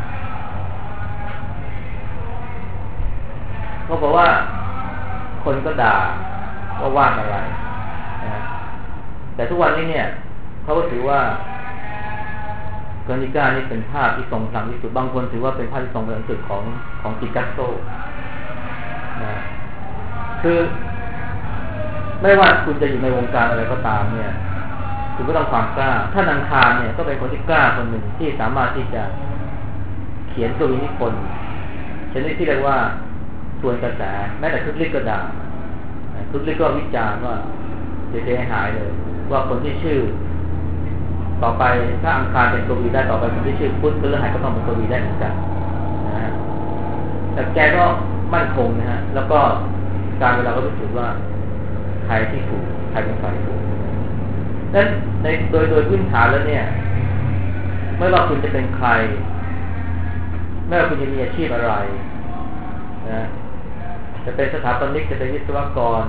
เขาบอกว่าคนก็ด่าว่าวาดอะไรนะแต่ทุกวันนี้เนี่ยเขาก็ถือว่าเกอร์นิก้านี่เป็นภาพที่ทรงพลังที่สุดบางคนถือว่าเป็นภาพที่ทรงพลังที่สุดของปิกัสโซนะคือไม่ว่าคุณจะอยู่ในวงการอะไรก็ตามเนี่ยคุณก็ต้องความกล้าถ้านังคารเนี่ยก็เป็นคนที่กล้าคนหนึ่งที่สามารถที่จะเขียนกวีนิพนธ์ชนิดที่เรียกว่าส่วนกระแสแม้แต่คึกฤทธิ์ก็ด่าคึกฤทธิ์ก็วิจารณ์ว่าเสียหายเลยว่าคนที่ชื่อต่อไปถ้าอังคารเป็นกวีได้ต่อไปคนที่ชื่อพุทธพฤหัสก็ต้องเป็นกวีได้เหมือนกันนะฮะแต่แกก็มั่นคงนะฮะแล้วก็การเวลาก็รู้สึกว่าใครที่ถูกใครเป็นฝ่ายถูกนั้นโดยพื้นฐานแล้วเนี่ยไม่ว่าคุณจะเป็นใครไม่ว่าคุณจะมีอาชีพอะไรนะจะเป็นสถาปนิกจะเป็นวิศวกร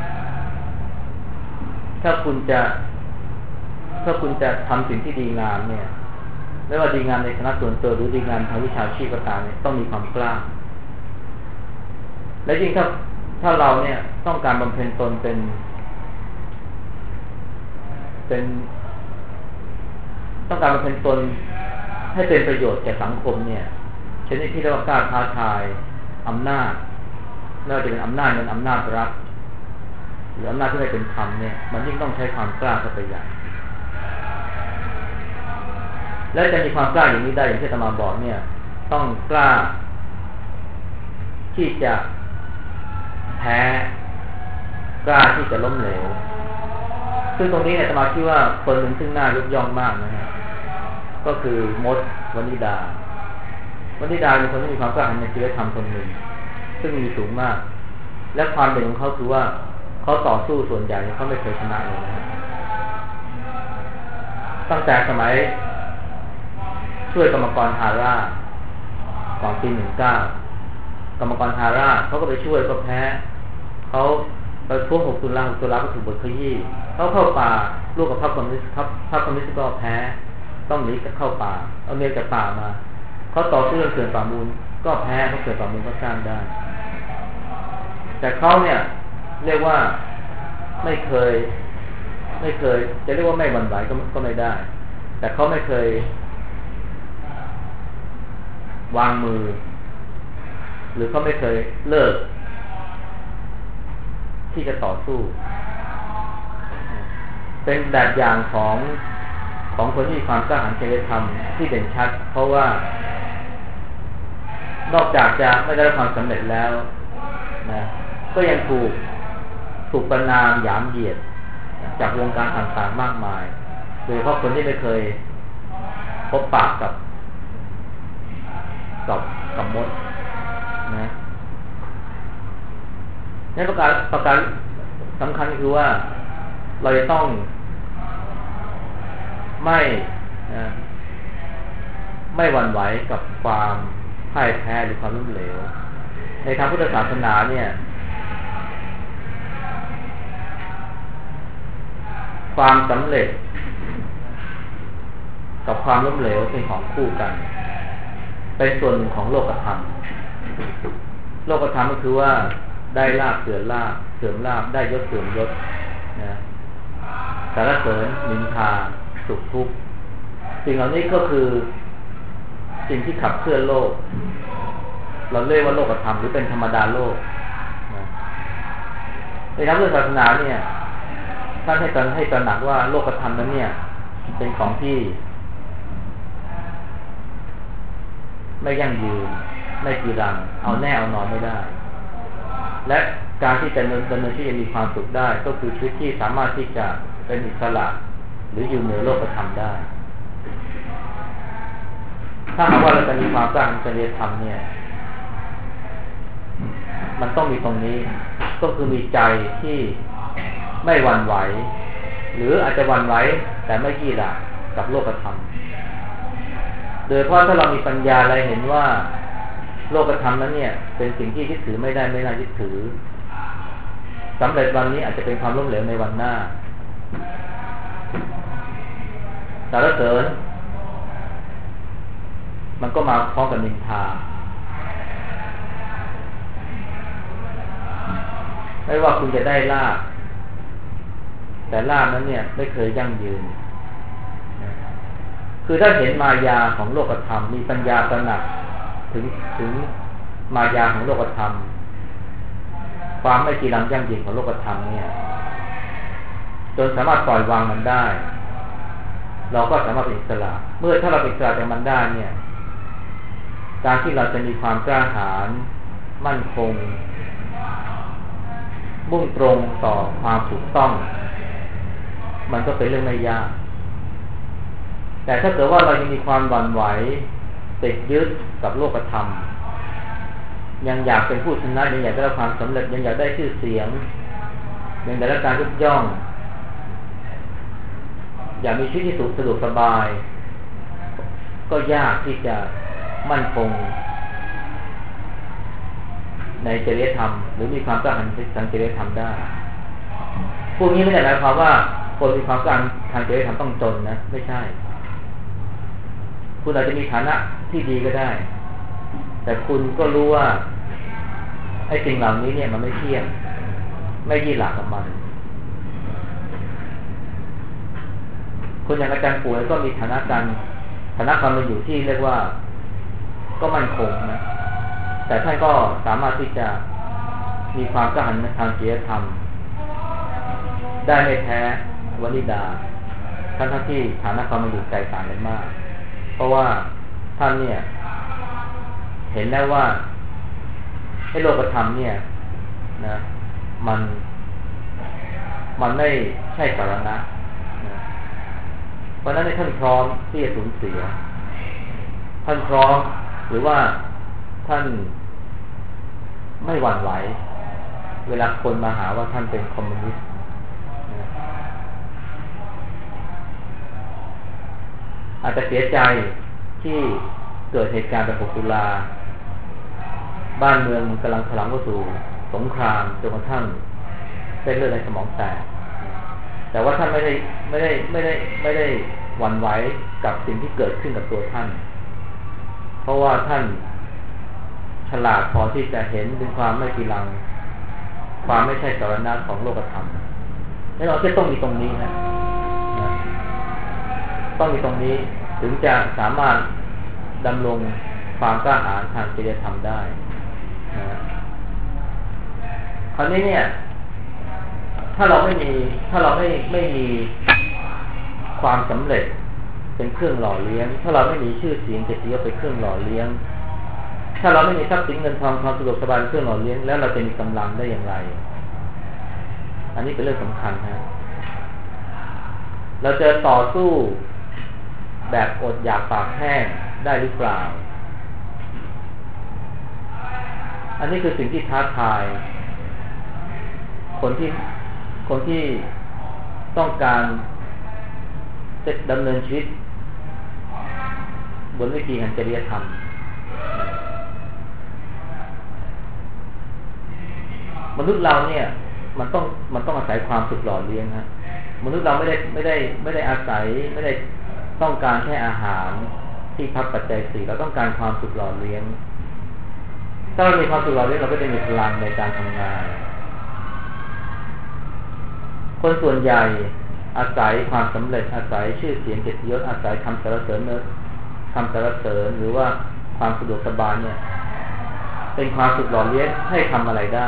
ถ้าคุณจะทำสิ่งที่ดีงามเนี่ยไม่ว่าดีงามในฐานะส่วนตัวหรือดีงามทางวิชาชีพก็ตามเนี่ยต้องมีความกล้าและยิ่งถ้าเราเนี่ยต้องการบำเพ็ญตนเป็นต้องการบำเพ็ญตนให้เป็นประโยชน์แก่สังคมเนี่ยชนิดที่เรียกว่ากล้าท้าทายอำนาจไม่ว่าจะเป็นอำนาจเงินอำนาจรัฐหรืออำนาจที่ไม่เป็นธรรมเนี่ยมันยิ่งต้องใช้ความกล้าเข้าไปใหญ่และจะมีความกล้าอย่างนี้ได้อย่างที่อาตมาบอกเนี่ยต้องกล้าที่จะแพ้กล้าที่จะล้มเหลวซึ่งตรงนี้เนี่ยอาตมาคิดว่าคนหนึ่งซึ่งน่ายกย่องมากนะฮะก็คือมดวนิดาเป็นคนที่มีความกล้าหาญในชีวิตธรรมคนหนึ่งซึ่งมีสูงมากและความเด่นของเขาคือว่าเขาต่อสู้ส่วนใหญ่เขาไม่เคยชนะเลยนะตั้งแต่สมัยช่วยกรรมกรฮาร่าก่อนปี19กรรมกรฮาร่าเขาก็ไปช่วยก็แพ้เขาไปท่วง6 ตุลาก็ถูกบทขยี้เขาเข้าป่าร่วมกับพรรคคอมมิวนิสต์ก็แพ้ต้องหนีเข้าป่าเอาเมียจากป่ามาเขาต่อสู้เรื่องเขื่อนป่ามูลก็แพ้เขาเขื่อนป่ามูลก็สร้างได้แต่เขาเนี่ยเรียกว่าไม่เคยจะเรียกว่าไม่หวั่นไหวก็ไม่ได้แต่เขาไม่เคยวางมือหรือเขาไม่เคยเลิกที่จะต่อสู้เป็นแบบอย่างของคนที่มีความกล้าหาญจริยธรรมที่เด่นชัดเพราะว่านอกจากจะไม่ได้รับความสำเร็จแล้วนะก็ยังถูกประณามหยามเหยียดจากวงการต่างๆมากมายโดยเฉพาะคนที่ไม่เคยพบปะกับมดนะนี่ประการสำคัญคือว่าเราจะต้องไม่นะไม่หวั่นไหวกับความพ่ายแพ้หรือความล้มเหลวในทางพุทธศาสนาเนี่ยความสำเร็จกับความล้มเหลวเป็นของคู่กันเป็นส่วนหนึ่งของโลกธรรมโลกธรรมก็คือว่าได้ลาภเสื่อมลาภเสื่อมลาภได้ยศเสื่อมยศนะสรรเสริญนินทาสุขทุกข์สิ่งเหล่านี้ก็คือสิ่งที่ขับเคลื่อนโลกเราเรียกว่าโลกธรรมหรือเป็นธรรมดาโลกนะในทางพุทธศาสนาเนี่ยท่านให้ตระหนักว่าโลกธรรมนั้นเนี่ยเป็นของที่ไม่ยั่งยืนไม่กีรังเอาแน่เอานอนไม่ได้และการที่จะดำเนินชีวิตมีความสุขได้ก็คือชีวิตที่สามารถที่จะเป็นอิสระหรืออยู่เหนือโลกธรรมได้ถ้าหากว่าเราจะมีความกล้าทางจริยธรรมเนี่ยมันต้องมีตรงนี้ก็คือมีใจที่ไม่หวั่นไหวหรืออาจจะหวั่นไหวแต่ไม่ยี่หละกับโลกธรรมโดยเพราะถ้าเรามีปัญญาอะไรเห็นว่าโลกธรรมนั้นเนี่ยเป็นสิ่งที่ยึดถือไม่ได้ไม่น่ายึดถือสำเร็จวันนี้อาจจะเป็นความล้มเหลวในวันหน้าสรรเสริญมันก็มาพร้อมกับนินทาไม่ว่าคุณจะได้ลาภแต่ลาภนั้นเนี่ยไม่เคยยั่งยืนคือถ้าเห็นมายาของโลกธรรมมีปัญญาตระหนักถึงมายาของโลกธรรมความไม่กีรังยั่งยืนของโลกธรรมเนี่ยจนสามารถปล่อยวางมันได้เราก็สามารถเป็นอิสระเมื่อถ้าเราเป็นอิสระจากมันได้เนี่ยการที่เราจะมีความกล้าหาญมั่นคงมุ่งตรงต่อความถูกต้องมันก็เป็นเรื่องไม่ยากแต่ถ้าเกิดว่าเรายังมีความหวั่นไหวติดยึดกับโลกธรรมยังอยากเป็นผู้ชนะยังอยากได้รับความสำเร็จยังอยากได้ชื่อเสียงยังอยากได้การยกย่องอยากมีชีวิตที่สุขสะดวกสบายก็ยากที่จะมั่นคงในจริยธรรมหรือมีความกล้าหาญทางจริยธรรมได้พวกนี้ไม่ได้หมายความว่าคนมีความกล้าทางจริยธรรมต้องจนนะไม่ใช่คุณอาจจะมีฐานะที่ดีก็ได้แต่คุณก็รู้ว่าไอ้สิ่งเหล่านี้เนี่ยมันไม่เที่ยงไม่ยี่หลักกับมันคนอย่างอาจารย์ป่วยก็มีฐานะความเป็นอยู่ที่เรียกว่าก็มั่นคงนะแต่ท่านก็สามารถที่จะมีความกล้าหาญทางจริยธรรมได้ไม่แพ้วนิดาทั้งที่ฐานะความเป็นอยู่ไกลต่างกันมากเพราะว่าท่านเนี่ยเห็นแล้วว่าให้โลกธรรมเนี่ยนะมันไม่ใช่สาระนะเพราะฉะนั้นท่านพร้อมที่จะสูญเสียท่านพร้อมหรือว่าท่านไม่หวั่นไหวเวลาคนมาหาว่าท่านเป็นคอมมิวนิสต์อาจจะเสียใจที่เกิดเหตุการณ์แบบ6 ตุลาบ้านเมืองกำลังถลำเข้าสู่สงครามจนกระทั่งเส้นเลือดในสมองแตกแต่ว่าท่านไม่ได้หวั่นไหวกับสิ่งที่เกิดขึ้นกับตัวท่านเพราะว่าท่านฉลาดพอที่จะเห็นถึงความไม่กีรังความไม่ใช่สาระของโลกธรรมแน่นอนที่ต้องมีตรงนี้นะต้องมีตรงนี้ถึงจะสามารถดำรงความกล้าหาญทางจริยธรรมได้นะคราวนี้เนี่ยถ้าเราไม่มีความสำเร็จเป็นเครื่องหล่อเลี้ยงถ้าเราไม่มีชื่อเสียงเกียรติยศเป็นเครื่องหล่อเลี้ยงถ้าเราไม่มีทรัพย์สินเงินทองความสะดวกสบายเป็นเครื่องหล่อเลี้ยงแล้วเราจะมีกำลังได้อย่างไรอันนี้เป็นเรื่องสำคัญนะเราจะต่อสู้แบบอดอยากปากแห้งได้หรือเปล่าอันนี้คือสิ่งที่ท้าทายคนที่ต้องการจะดำเนินชีวิตบนวิธีแห่งจริยธรรมมนุษย์เราเนี่ยมันต้องอาศัยความสุขหล่อเลี้ยงฮะมนุษย์เราไม่ได้อาศัยไม่ได้ต้องการแค่อาหารที่พักปัจจัยสี่เราต้องการความสุขหล่อเลี้ยงถ้าเรามีความสุขหล่อเลี้ยงเราก็จะมีพลังในการทำงานคนส่วนใหญ่อาศัยความสำเร็จอาศัยชื่อเสียงเกียรติยศอาศัยคำสรรเสริญหรือว่าความสะดวกสบายเนี่ยเป็นความสุขหล่อเลี้ยงให้ทำอะไรได้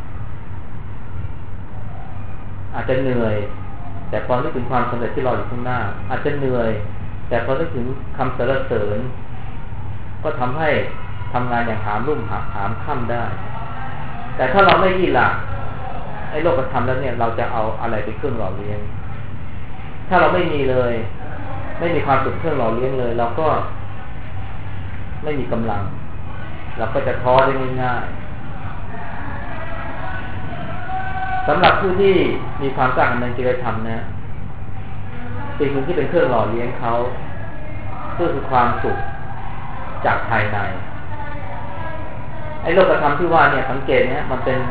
อาจจะเหนื่อยแต่พอนึกถึงความสำเร็จที่รออยู่ข้างหน้าอาจจะเหนื่อยแต่พอนึกถึงคำสรรเสริญก็ทำให้ทำงานอย่างหามรุ่งหามค่ำได้แต่ถ้าเราไม่ยี่หลักไอ้โลกธรรมแล้วเนี่ยเราจะเอาอะไรไปเครื่องหล่อเลี้ยงถ้าเราไม่มีเลยไม่มีความสุขเครื่องหล่อเลี้ยงเลยเราก็ไม่มีกำลังเราก็จะท้อได้ง่ายๆสำหรับผู้ที่มีความกล้าหาญในจริยธรรมนะสิ่งหนึ่งที่เป็นเครื่องหล่อเลี้ยงเขาก็คือความสุขจากภายในไอ้โลกธรรมที่ว่าเนี่ยสังเกตเนี่ยมันเป็น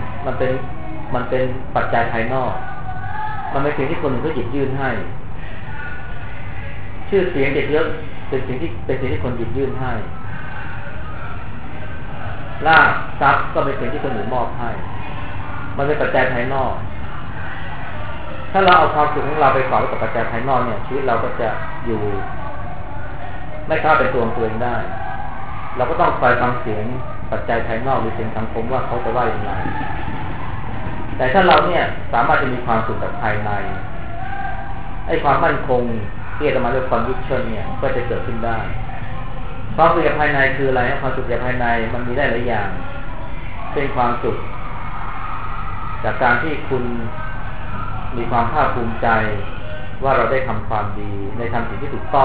ปัจจัยภายนอกมันเป็นสิ่งที่คนอื่นเขาหยิบยื่นให้ชื่อเสียงเด็กเยอะเป็นสิ่งที่คนหยิบยื่นให้ลาภทรัพย์ก็เป็นสิ่งที่คนอื่นมอบให้มันเป็นปัจจัยภายนอกถ้าเราเอาความสุขของเราไปฝากไว้กับปัจจัยภายนอกเนี่ยชีวิตเราก็จะอยู่ไม่กล้าเป็นตัวของตัวเองได้เราก็ต้องคอยฟังเสียงปัจจัยภายนอกหรือเสียงสังคมว่าเขาจะว่าอย่างไรแต่ถ้าเราเนี่ยสามารถจะมีความสุขจากภายในไอ้ความมั่นคงที่จะมาเรียกความยึดเชื่อเนี่ยก็จะเกิดขึ้นได้ความสุขจากภายในคืออะไรความสุขจากภายในมันมีได้หลายอย่างเป็นความสุขจากการที่คุณมีความภาคภูมิใจว่าเราได้ทำความดีในทำสิ่งที่ถูกต้อง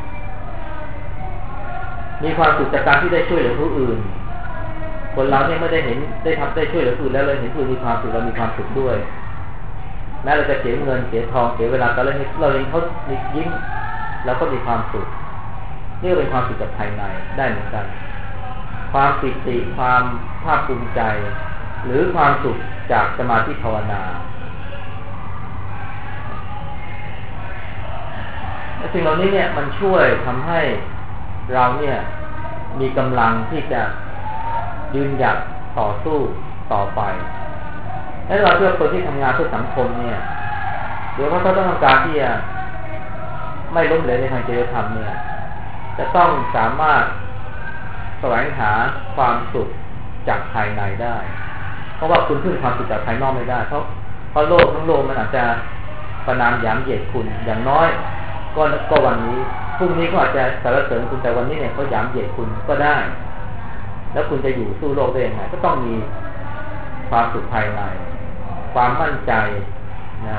มีความสุขจากการที่ได้ช่วยเหลือผู้อื่นคนเราเนี่ยไม่ได้เห็นได้ช่วยเหลือผู้อื่นแล้วเลยเห็นผู้อื่นมีความสุขเรามีความสุขด้วยแม้เราจะเสียเงินเสียทองเสียเวลาก็เลยเราเห็นเขายิ้มเราก็มีความสุขนี่ก็เป็นความสุขจากภายในได้เหมือนกันความปิติความภาคภูมิใจหรือความสุขจากสมาธิภาวนาสิ่งเหล่านี้เนี่ยมันช่วยทำให้เราเนี่ยมีกำลังที่จะยืนหยัดต่อสู้ต่อไปและเราเชื่อคนที่ทำงานเพื่อสังคมเนี่ยหรือว่าเขาต้องการที่จะไม่ล้มเหลวในทางจริยธรรมเนี่ยจะต้องสามารถแสวงหาความสุขจากภายในได้เพราะว่าคุณพึ่งความสุขจากภายนอกไม่ได้เพราะโลกทั้งโลกมันอาจจะประนามหยามเหยียดคุณอย่างน้อยก็วันนี้พรุ่งนี้ก็อาจจะสรรเสริญคุณแต่วันนี้เนี่ยเขาหยามเหยียดคุณก็ได้แล้วคุณจะอยู่สู้โลกได้ยังไงก็ต้องมีความสุขภายในความมั่นใจนะ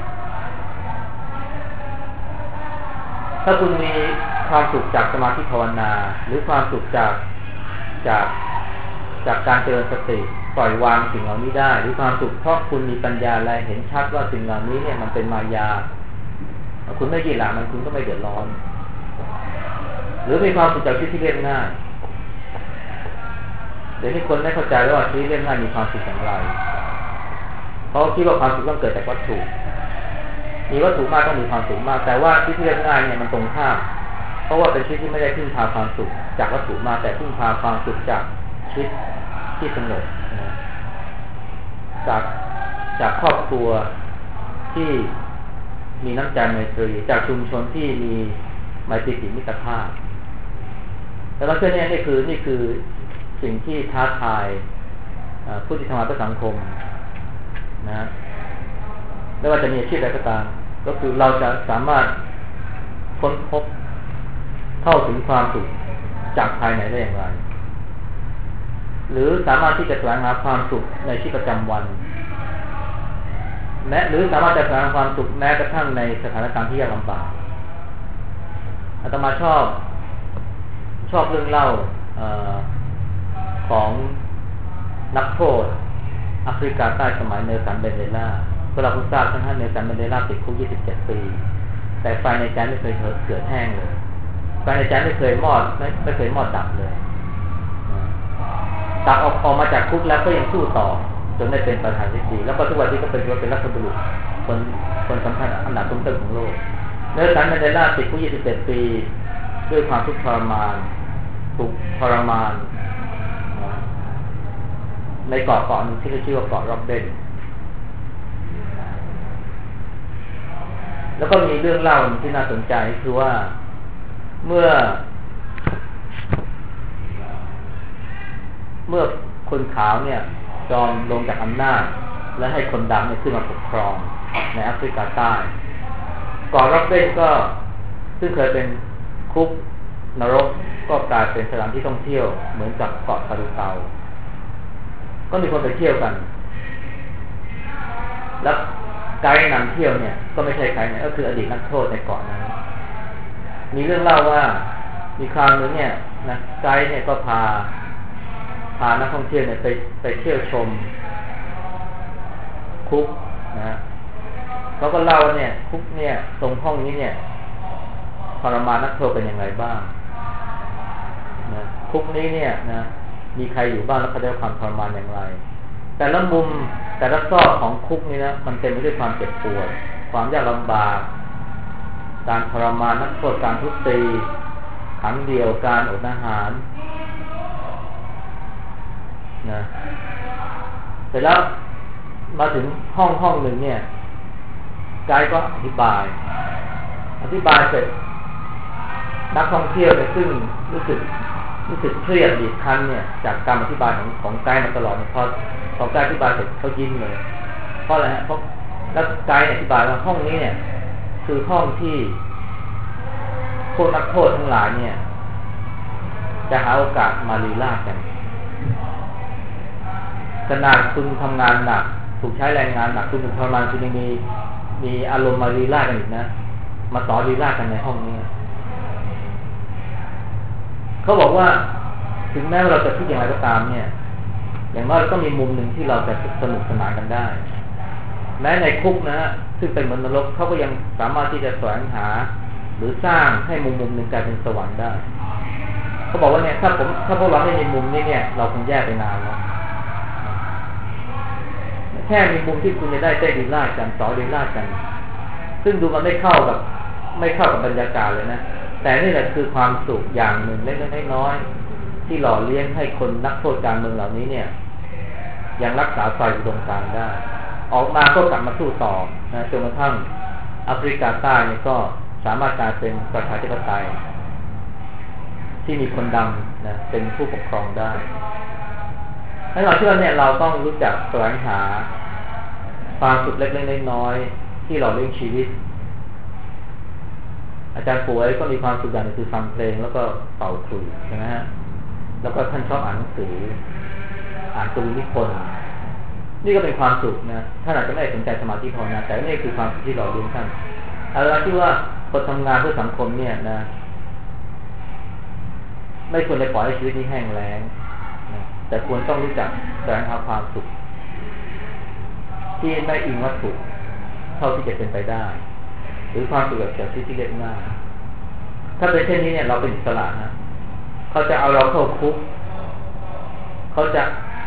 ถ้าคุณมีความสุขจากสมาธิภาวนาหรือความสุขจากการเจริญสติปล่อยวางสิ่งเหล่านี้ได้หรือความสุขเพราะคุณมีปัญญาและเห็นชัดว่าสิ่งเหล่านี้เนี่ยมันเป็นมายาคุณไม่ยึดหลักมันคุณก็ไม่เดือดร้อนหรือมีความสุขจากชีวิตที่เรียบง่ายเดี๋ยวนี้คนไม่เข้าใจว่าชีวิตเรียบง่ายมีความสุขอย่างไรเพราะคิดว่าความสุขต้องเกิดจากวัตถุมีวัตถุมากต้องมีความสุขมากแต่ว่าชีวิตที่เรียบง่ายเนี่ยมันตรงข้ามเพราะว่าเป็นชีวิตที่ไม่ได้พึ่งพาความสุขจากวัตถุมาแต่พึ่งพาความสุขจากชีวิตที่สงบจากครอบครัวที่มีน้ำใจไมตรีจากชุมชนที่มีไมตรีมิตรภาพแต่เราเชื่อเนี่ยนี่คือสิ่งที่ท้าทายผู้ที่ทำงานเพื่อสังคมนะไม่ว่าจะมีอาชีพใดก็ตามก็คือเราจะสามารถค้นพบเข้าถึงความสุขจากภายในได้อย่างไรหรือสามารถที่จะแสวงหาความสุขในชีวิตประจำวันหรือสามารถจะแสวงความสุขแม้กระทั่งในสถานการณ์ที่ยากลำบากอาตมาชอบเรื่องเล่าของนักโทษแอฟริกาใต้สมัยเนลสันเมนเดลาพวกเราทราบทั้งท่านเนลสันเมนเดลาติดคุก27 ปีแต่ไฟในใจไม่เคยเกิดแห้งเลยภายในใจไม่เคยมอดดับเลยตัดออกมาจากคุกแล้วก็ยังสู้ต่อจนได้เป็นประธานาธิบดีแล้วก็ทุกวันนี้ก็เป็นรัฐบุรุษคนสำคัญอันดับต้นๆของโลกเนื้อสันมันได้ล่าติดคุก27 ปีด้วยความทุกข์ทรมานถูกทรมานในเกาะนึงที่เรียกชื่อว่าเกาะร็อบเบนแล้วก็มีเรื่องเล่าที่น่าสนใจคือว่าเมื่อคนขาวเนี่ยยอมลงจากอำนาจและให้คนดำเนี่ยขึ้นมาปกครองในแอฟริกาใต้เกาะร็อบเบนก็ซึ่งเคยเป็นคุกนรกก็กลายเป็นสถานที่ท่องเที่ยวเหมือนกับเกาะซาลูเตาก็มีคนไปเที่ยวกันแล้วไกด์นำเที่ยวเนี่ยก็ไม่ใช่ใครเนี่ยก็คืออดีตนักโทษในเกาะนั้นมีเรื่องเล่าว่ามีคราวนึงเนี่ยนะไกด์เนี่ยก็พานักท่องเที่ยวเนี่ยไปเที่ยวชมคุกนะเขาก็เล่าว่าเนี่ยคุกเนี่ยตรงห้องนี้เนี่ยทรมานนักโทษเป็นอย่างไรบ้างนะคุกนี้เนี่ยนะมีใครอยู่บ้างแล้วเขาได้รับความทรมานอย่างไรแต่ละมุมแต่ละซอกของคุกนี้นะมันเต็มไปด้วยความเจ็บปวดความยากลำบากการทรมานนักโทษการทุบตีขังเดียวการอดอาหารนะเสร็จแล้วมาถึงห้องหนึ่งเนี่ยไกด์ก็อธิบายเสร็จนักท่องเที่ยวเนี่ยซึ่งรู้สึกเครียดบีบคั้นเนี่ยจากการอธิบายของไกด์มาตลอดพอไกด์อธิบายเสร็จเขายิ้มเลยเพราะอะไรฮะเพราะแล้วไกด์อธิบายว่าห้องนี้เนี่ยคือห้องที่พวกนักโทษทั้งหลายเนี่ยจะหาโอกาสมาลีลาศกันขนาดคุณทำงานหนักถูกใช้แรงงานหนักคุณทรมานคุณยังมีอารมณ์มาลีลาศกันอีกนะมาสอนลีลาศกันในห้องนี้เขาบอกว่าถึงแม้ว่าเราจะคิดอย่างไรก็ตามเนี่ยอย่างน้อยเราต้องมีมุมหนึ่งที่เราจะสนุกสนานกันได้แม้ในคุกนะซึ่งเป็นเหมือนนรกเขาก็ยังสามารถที่จะแสวงหาหรือสร้างให้มุมหนึ่งกลายเป็นสวรรค์ได้เขาบอกว่าเนี่ยถ้าพวกเราไม่มีมุมนี้เนี่ยเราคงแย่ไปนานแล้วแค่มีมุมที่คุณจะได้เต้นลีลาศกันสอนลีลาศกันซึ่งดูมันไม่เข้ากับบรรยากาศเลยนะแต่นี่แหละคือความสุขอย่างหนึ่งเล็กๆน้อยๆที่หล่อเลี้ยงให้คนนักโทษการเมืองเหล่านี้เนี่ยยังรักษาไฟอุดมการณ์ได้ออกมาก็กลับมาสู้ต่อนะจนกระทั่งแอฟริกาใต้เนี่ยก็สามารถกลายเป็นประชาธิปไตยที่มีคนดำนะเป็นผู้ปกครองได้ให้เราเชื่อเนี่ยเราต้องรู้จักแสวงหาความสุขเล็กๆน้อยๆที่เราเลี้ยงชีวิตอาจารย์ป่วยก็มีความสุขอย่างนึงคือฟังเพลงแล้วก็เป่าขลุ่ยใช่ไหมฮะแล้วก็ท่านชอบอ่านหนังสืออ่านตัวนิพนธ์นี่ก็เป็นความสุขนะท่านอาจจะไม่ได้สนใจสมาธิภาวนาแต่นี่คือความสุขที่เราเลี้ยงท่านอะไรที่ว่าคนทำงานเพื่อสังคมเนี่ยนะไม่ควรจะปล่อยให้ชีวิตนี้แห้งแล้งนะแต่ควรต้องรู้จักแสวงหาความสุขที่ไม่อิงวัตถุเท่าที่จะเป็นไปได้หรือความสุขแบบชีวิตที่เรียบง่ายถ้าเป็นเช่นนี้เนี่ยเราเป็นอิสระนะเขาจะเอาเราเข้าคุกเขาจะ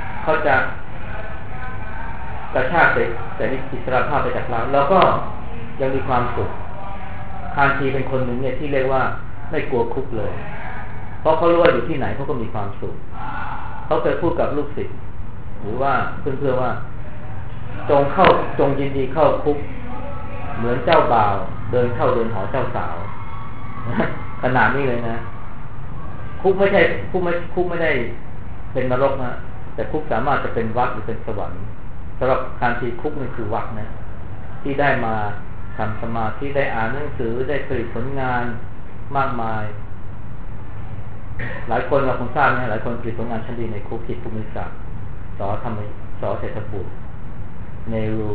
กระชากแต่อิสระภาพไปจากเราแล้วก็ยังมีความสุขคานทีเป็นคนหนึ่งเนี่ยที่เรียกว่าไม่กลัวคุกเลยเพราะเขารู้ว่าอยู่ที่ไหนเขาก็มีความสุขเขาเคยพูดกับลูกศิษย์หรือว่าเพื่อนๆว่าจงยินดีเข้าคุกเหมือนเจ้าบ่าวเดินเข้าเดินหอเจ้าสาวขนาดนี้เลยนะคุกไม่ได้เป็นนรกนะแต่คุกสามารถจะเป็นวัดหรือเป็นสวรรค์สำหรับการที่คุกนี่คือวัดนะที่ได้มาทำสมาธิได้อ่านหนังสือได้ผลิตผลงานมากมายหลายคนเราคงทราบนะหลายคนผลิตผลงานชั้นดีในคุกคิดภูมิศาสตร์สอเศรษฐบุตรเนรู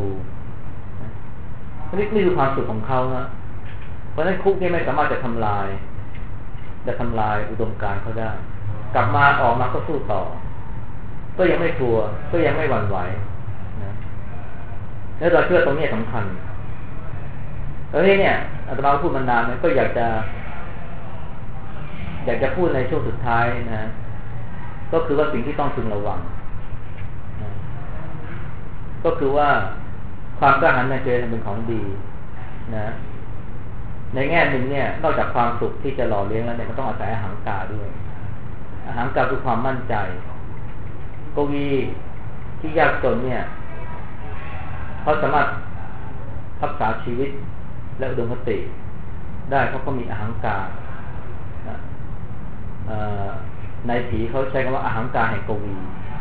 นี่คือความสุขของเขานะเพราะฉะนั้นคุกนี่ไม่สามารถจะทำลายอุดมการณ์เขาได้กลับมาออกมาก็สู้ต่อก็ยังไม่กลัวก็ยังไม่หวั่นไหวนะแล้วเราเชื่อตรงนี้สำคัญแล้วนี่เนี่ยอาตมาพูดมานานนะก็อยากจะอยากจะพูดในช่วงสุดท้ายนะก็คือว่าสิ่งที่ต้องพึงระวังนะก็คือว่าความกล้าหาญในใจเป็นของดีนะในแง่หนึ่งเนี่ยนอกจากความสุขที่จะหล่อเลี้ยงแล้วเนี่ยมันต้องอาศัยอหังการด้วยอหังการคือความมั่นใจกวีที่ยากจนเนี่ยเขาสามารถรักษาชีวิตและอุดมคติได้เพราะเขามีอหังการในผีเขาใช้คำว่าอหังการแห่งกวี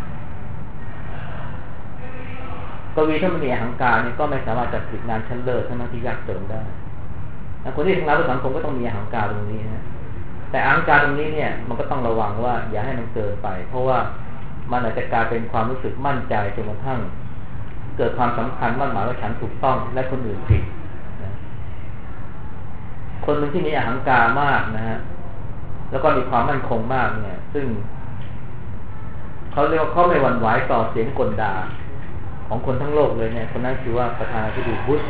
ถ้ามันมีอหังการเนี่ยก็ไม่สามารถจะผลิตงานชั้นเลิศทั้งที่ยากจนได้คนที่ทำงานเพื่อสังคมก็ต้องมีอหังการตรงนี้นะแต่อหังการตรงนี้เนี่ยมันก็ต้องระวังว่าอย่าให้มันเกินไปเพราะว่ามันอาจจะกลายเป็นความรู้สึกมั่นใจจนกระทั่งเกิดความสำคัญมั่นหมายว่าฉันถูกต้องและคนอื่นผิดนะคนหนึ่งที่มีอหังการมากนะฮะแล้วก็มีความมั่นคงมากเนี่ยซึ่งเขาเรียกว่าเขาไม่หวั่นไหวต่อเสียงกลด่าของคนทั้งโลกเลยเนี่ยคนนั้นคือว่าประธานาธิบดีบุช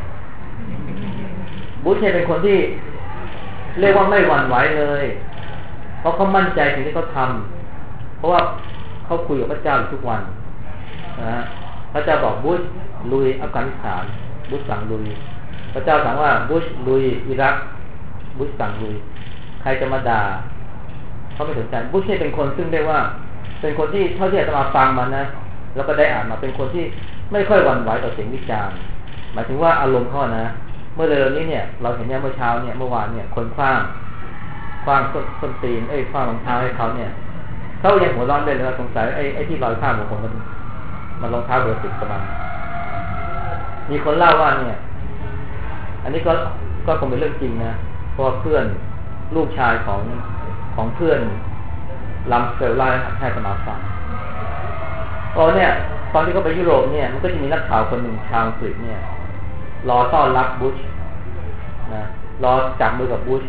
เนี่ยเป็นคนที่เรียกว่าไม่หวั่นไหวเลยเพราะเขามั่นใจสิ่งที่เขาทำเพราะว่าเขาคุยกับพระเจ้าอยู่ทุกวันนะพระเจ้าบอกบุชลุยอัฟกานิสถานบุชสั่งลุยพระเจ้าสั่งว่าบุชลุยอิรักบุชสั่งลุยใครจะมาด่าเขาไม่สนใจบุชเนี่ยเป็นคนซึ่งเรียกว่าเป็นคนที่เท่าที่อาจจะมาฟังมันนะแล้วก็ได้อ่านมาเป็นคนที่ไม่ค่อยหวั่นไหวต่อเสียงวิจารณ์หมายถึงว่าอารมณ์เขานะเมื่อเร็วนี้เนี่ยเราเห็นเนี่ยเมื่อเช้าเนี่ยเมื่อวานเนี่ยคนคว้างส้นตีนคว้างรองเท้าให้เขาเนี่ยเขายังหัวร้อนเลยเลยสงสัยไอ้ที่ลอยข้ามของผมมันรองเท้าเบอร์ 10ประมาณมีคนเล่าว่าเนี่ยอันนี้ก็คงเป็นเรื่องจริงนะเพราะเพื่อนลูกชายของเพื่อนลำเซลล่าให้สมาฟังตอนเนี่ยตอนที่เขาไปยุโรปเนี่ยมันก็จะมีนักข่าวคนหนึ่งชาวอังกฤษเนี่ยรอต้อนรับบุชนะรอจับมือกับบุช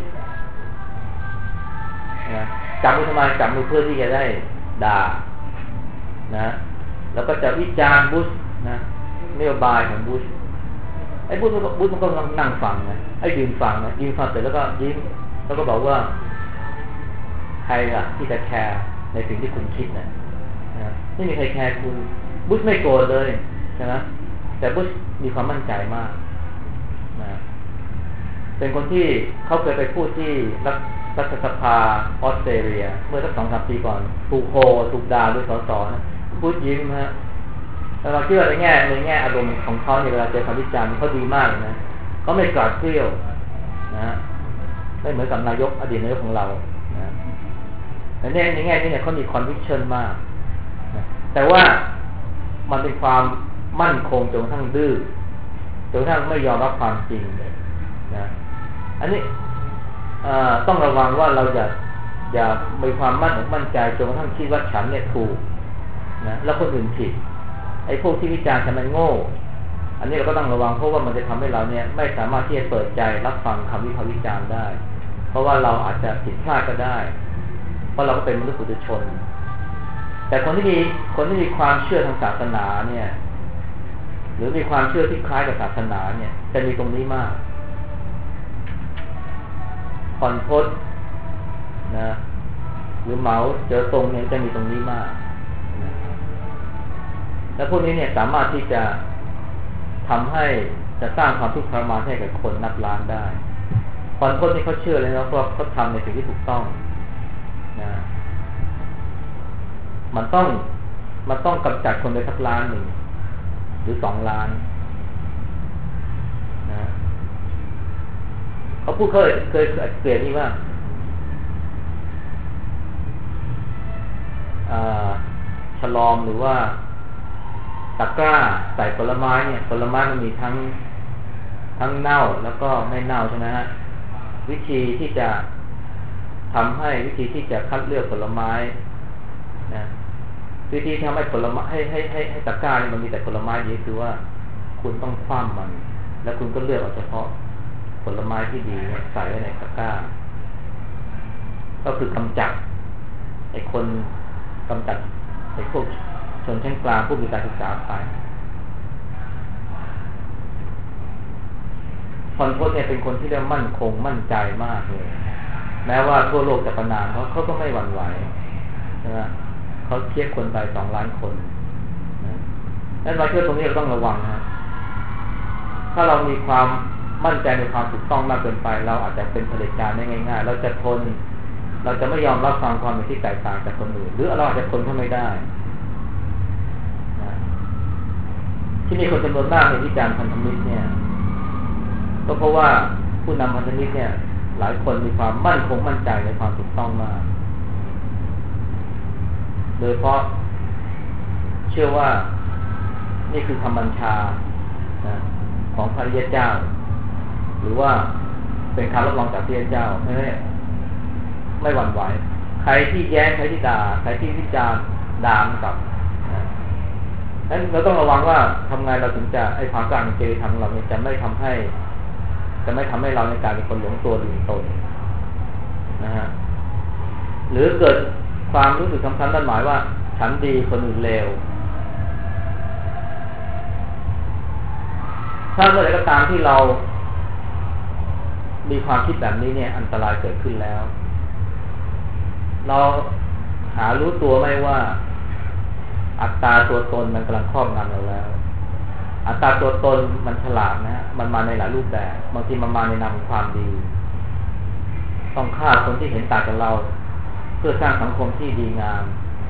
นะจับมือทำไมจับมือเพื่อที่จะได้ด่านะแล้วก็จะวิจารณ์บุชนะนโยบายของบุชไอ้บุชมันก็นั่งฟังนะไอ้ยืนฟังเสร็จแล้วก็ยิ้มแล้วก็บอกว่าใครล่ะที่จะแคร์ในสิ่งที่คุณคิดนะไม่มีใครแคร์คุณบุชไม่โกรธเลยใช่ไหมแต่บุชมีความมั่นใจมากนะเป็นคนที่เขาเคยไปพูดที่รัฐสภาออสเตรเลียเมื่อสัก 2-3 ปีก่อนถูกด่าโดยสสนะพูดยิ้มฮะแล้วเราคิดว่าในแง่อารมณ์ของเขาเนี่ยเวลาเจอคำวิจารณ์เขาดีมากนะเขาไม่กราดเกลี้ยวนะไม่เหมือนกับอดีตนายกของเรานะแต่ในแง่นี้เนี่ยเขามีคอนวิคชั่นมากนะแต่ว่ามันเป็นความมั่นคงจนกระทั่งดื้อจนกระทั่งไม่ยอมรับความจริงนะอันนี้ต้องระวังว่าเราอย่ามีความมั่นใจจนกระทั่งคิดว่าฉันเนี่ยถูกนะแล้วคนอื่นผิดไอ้พวกที่วิจารณ์ฉันมันโง่อันนี้เราก็ต้องระวังเพราะว่ามันจะทำให้เราเนี่ยไม่สามารถที่จะเปิดใจรับฟังคำวิพากษ์วิจารณ์ได้เพราะว่าเราอาจจะผิดพลาดก็ได้เพราะเราก็เป็นมนุษย์ปุถุชนแต่คนที่มีความเชื่อทางศาสนาเนี่ยหรือมีความเชื่อที่คล้ายกับศาสนาเนี่ยจะมีตรงนี้มากผ่อนพจน์นะหรือเหมาเจอตรงเนี่ยจะมีตรงนี้มากนะแล้วพวกนี้เนี่ยสามารถที่จะทำให้จะสร้างความทุกข์ทรมานให้กับคนนับล้านได้ผ่อนพจน์นี่เขาเชื่อเลยนะเพราะเขาทำในสิ่งที่ถูกต้องนะมันต้องกำจัดคนไปสักล้านหนึ่งหรือ2 ล้านนะเขาพูดเคยเกลียดนี่ว่าฉลอมหรือว่าตะกร้าใส่ผลไม้เนี่ยผลไม้มันมีทั้งเน่าแล้วก็ไม่เน่าใช่ไหมฮะวิธีที่จะคัดเลือกผลไม้นะวิธีทำให้ผลไม้ให้ตะกร้าเนี่ยมันมีแต่ผลไม้ดีคือว่าคุณต้องคว่ำมันแล้วคุณก็เลือกเอาเฉพาะผลไม้ที่ดีใส่ไว้ในตะกร้าก็คือกำจัดไอ้พวกชนชั้นกลางผู้มีการศึกษาไปผ่อนพจน์เนี่ยเป็นคนที่เรียกมั่นคงมั่นใจมากเลยแม้ว่าทั่วโลกจะประณามเขาก็ไม่หวั่นไหวนะเขาเทียบคนไป2 ล้านคนนั้นเราเชื่อตรงนี้เราต้องระวังนะถ้าเรามีความมั่นใจในความถูกต้องมากเกินไปเราอาจจะเป็นเผด็จการได้ง่ายๆเราจะทนเราจะไม่ยอมรับฟังความเห็นที่แตกต่างจากคนอื่นหรือเราอาจจะทนเขาไม่ได้นะที่มีคนจำนวนมากในวิจารณ์พันธมิตรเนี่ยก็เพราะว่าผู้นำพันธมิตรเนี่ยหลายคนมีความมั่นคงมั่นใจในความถูกต้องมากโดยเพราะเชื่อว่านี่คือคำบัญชานะของพระริยเจ้าหรือว่าเป็นคำรับรองจากพระริยเจ้าไม่หวั่นไหวใครที่แย้งใครที่ด่าใครที่วิจารณ์ด่ามันกลับนะนั้นเราต้องระวังว่าทำไงเราถึงจะไอ้ความกล้าในเจริญธรรมเราเนี่ยจะไม่ทำให้เราในการเป็นคนหลงตัวลืมตนนะฮะหรือเกิดความรู้สึกสำคัญนั่นหมายว่าฉันดีคนอื่นเลวถ้าเมื่อไหร่ก็ตามที่เรามีความคิดแบบนี้เนี่ยอันตรายเกิดขึ้นแล้วเราหารู้ตัวไหมว่าอัตตาตัวตนมันกำลังครอบงำเราแล้วอัตตาตัวตนมันฉลาดนะฮะมันมาในหลายรูปแบบบางทีมันมาในนามความดีต้องฆ่าคนที่เห็นต่างจากเราเพื่อสร้างสังคมที่ดีงาม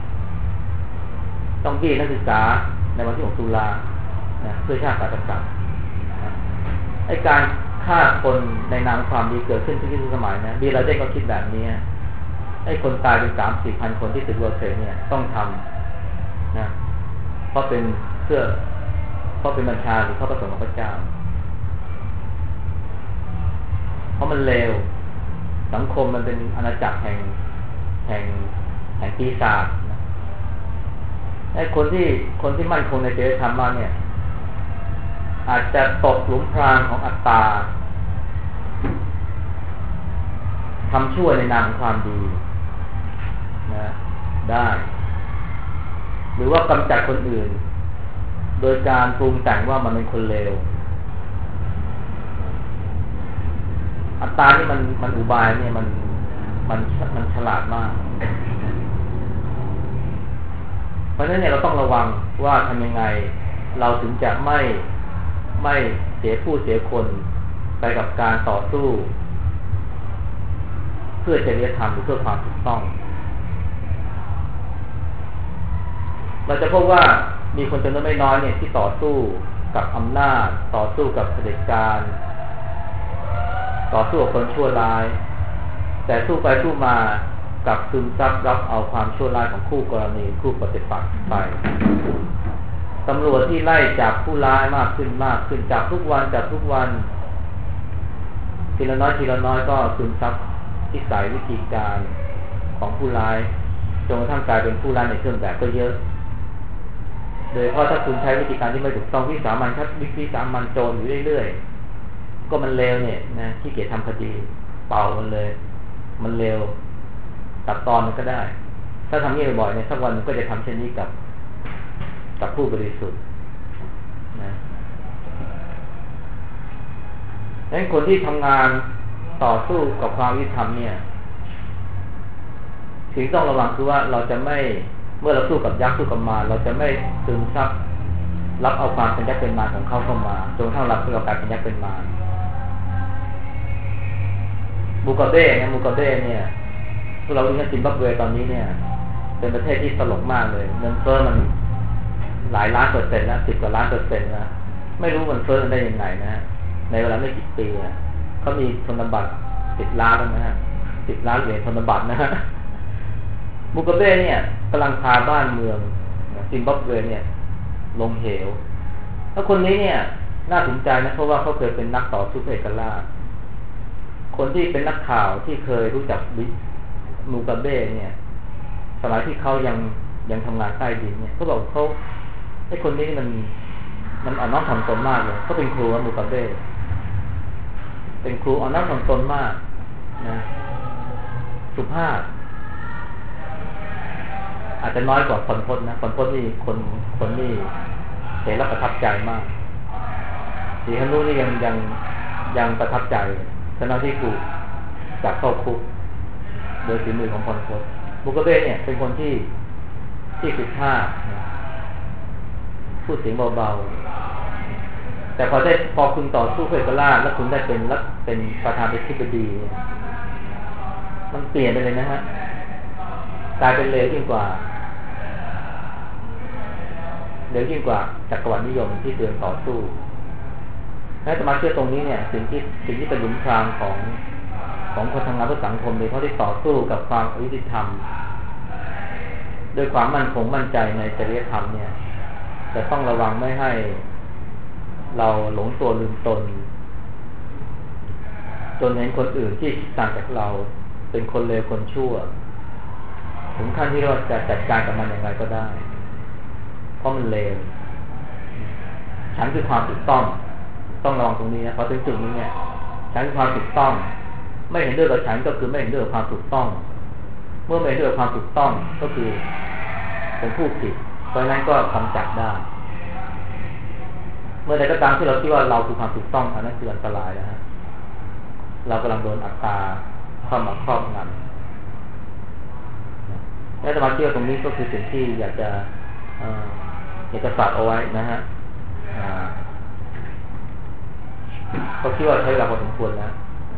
ต้องบี้นักศึกษาในวันที่6 ตุลาเพื่อชาติศาสตร์กษัตริย์ไอ้การฆ่าคนในนามความดีเกิดขึ้นทุกสมัยนะบีลาเดนก็คิดแบบนี้ไอ้คนตายเป็น30,000 คนที่ตึกเวิลด์เทรดเนี่ยต้องทำนะเพราะเป็นบัญชาหรือเพราะประสงค์ของพระเจ้าเพราะมันเลวสังคมมันเป็นอาณาจักรแห่งปีศาจไอ้คนที่มั่นคงในศีลธรรมมาเนี่ยอาจจะตกหลุมพรางของอัตตาทำชั่วในนามของความดีนะได้หรือว่ากำจัดคนอื่นโดยการปรุงแต่งว่ามันเป็นคนเลวอัตตานี่มันอุบายเนี่ยมันฉลาดมากเพราะฉะนั้นเนี่ยเราต้องระวังว่าทำยังไงเราถึงจะไม่เสียผู้เสียคนไปกับการต่อสู้เพื่อจริยธรรมหรือเพื่อความถูกต้องเราจะพบว่ามีคนจำนวนไม่น้อยเนี่ยที่ต่อสู้กับอำนาจต่อสู้กับเผด็จการต่อสู้กับคนชั่วร้ายแต่สู้ไปสู้มากับซึมซับรับเอาความชั่วร้ายของคู่กรณีคู่ปฏิปักษ์ไปตำรวจที่ไล่จับผู้ร้ายมากขึ้นจับทุกวันทีละน้อยก็ซึมซับนิสัยวิธีการของผู้ร้ายจนกระทั่งกลายเป็นผู้ร้ายในเครื่องแบบก็เยอะโดยเพราะถ้าคุณใช้วิธีการที่ไม่ถูกต้องวิสามันโจรอยู่เรื่อยๆก็มันเลวเนี่ยนะที่เกียรติทำคดีเป่ามันเลยมันเลวตัดตอนมันก็ได้ถ้าทำนี้บ่อยๆเนี่ยสักวันมันก็จะทำเช่นนี้กับผู้บริสุทธิ์นะดังนั้นคนที่ทำงานต่อสู้กับความยุติธรรมเนี่ยสิ่งต้องระวังคือว่าเราจะไม่เมื่อเราสู้กับยักษ์สู้กับมารเราจะไม่ซึมซับรับเอาความเป็นยักษ์เป็นมารของเขาเข้ามาจนกระทั่งเรากลายเป็นยักษ์เป็นมารมูกาเบ้เนี่ยพวกเราดูซิมบับเวตอนนี้เนี่ยเป็นประเทศที่ตลกมากเลยเงินเฟ้อมันหลายล้าน%แล้ว10 กว่าล้าน%นะไม่รู้มันเฟ้อได้ยังไงนะในเวลาไม่กี่ปีเขามีธนบัตร10 ล้านแล้วนะฮะ10 ล้านเหรียญธนบัตรนะฮะมูกาเบ้เนี่ยกำลังพาบ้านเมืองซิมบับเวเนี่ยลงเหวแล้วคนนี้เนี่ยน่าสนใจนะเพราะว่าเขาเคยเป็นนักต่อสู้เพื่อเอกราชคนที่เป็นนักข่าวที่เคยรู้จักมูกาเบ้เนี่ยสมัยที่เขายังทำงานใต้ดินเนี่ยเขาบอกเขาไอ้คนนี้มันอ่อนน้อมถ่อมตนมากเลยเขาเป็นครูมูกาเบ้เป็นครูอ่อนน้อมถ่อมตนมากนะสุภาพอาจจะน้อยกว่าคนพจน์นะคนพจน์นี่คนนี่เห็นแล้วประทับใจมากสีฮานุนี่ยังประทับใจขณะที่ถูกจับเข้าคุกโดยฝีมือของพลพศมุกเบเนี่ยเป็นคนที่สุภาพพูดเสียงเบาๆแต่พอคุณต่อสู้เพื่อเอกราชแล้วคุณได้เป็นประธานาธิบดีมันเปลี่ยนไปเลยนะฮะกลายเป็นเลวยิ่งกว่าจักรวรรดินิยมที่เดินต่อสู้และจะมาเชื่อตรงนี้เนี่ยสิ่งที่เป็นหลุมพรางของคนทำงานเพื่อสังคมเลยเพราะที่ต่อสู้กับความอยุติธรรมโดยความมั่นคงมั่นใจในจริยธรรมเนี่ยจะต้องระวังไม่ให้เราหลงตัวลืมตนจนเห็นคนอื่นที่ต่างจากเราเป็นคนเลวคนชั่วถึงขั้นที่เราจะจัดการกับมันอย่างไรก็ได้เพราะมันเลวฉันคือความถูกต้องระวังตรงนี้นะพอถึงจุดนี้เนี่ยฉันคือความถูกต้องไม่เห็นด้วยกับฉันก็คือไม่เห็นด้วยกับความถูกต้องเมื่อไม่เห็นด้วยกับความถูกต้องก็คือเป็นผู้ผิดเพราะนั้นก็กำจัดได้เมื่อใดก็ตามที่เราคิดว่าเราคือความถูกต้องอันนั้นคืออันตรายแล้วฮะเรากำลังโดนอัตตาเข้ามาครอบงำและสมาธิตรงนี้ก็คือสิ่งที่อยากจะฝากเอาไว้นะฮะเขาคิดว่าใช้เวลาพอสมควรแล้ว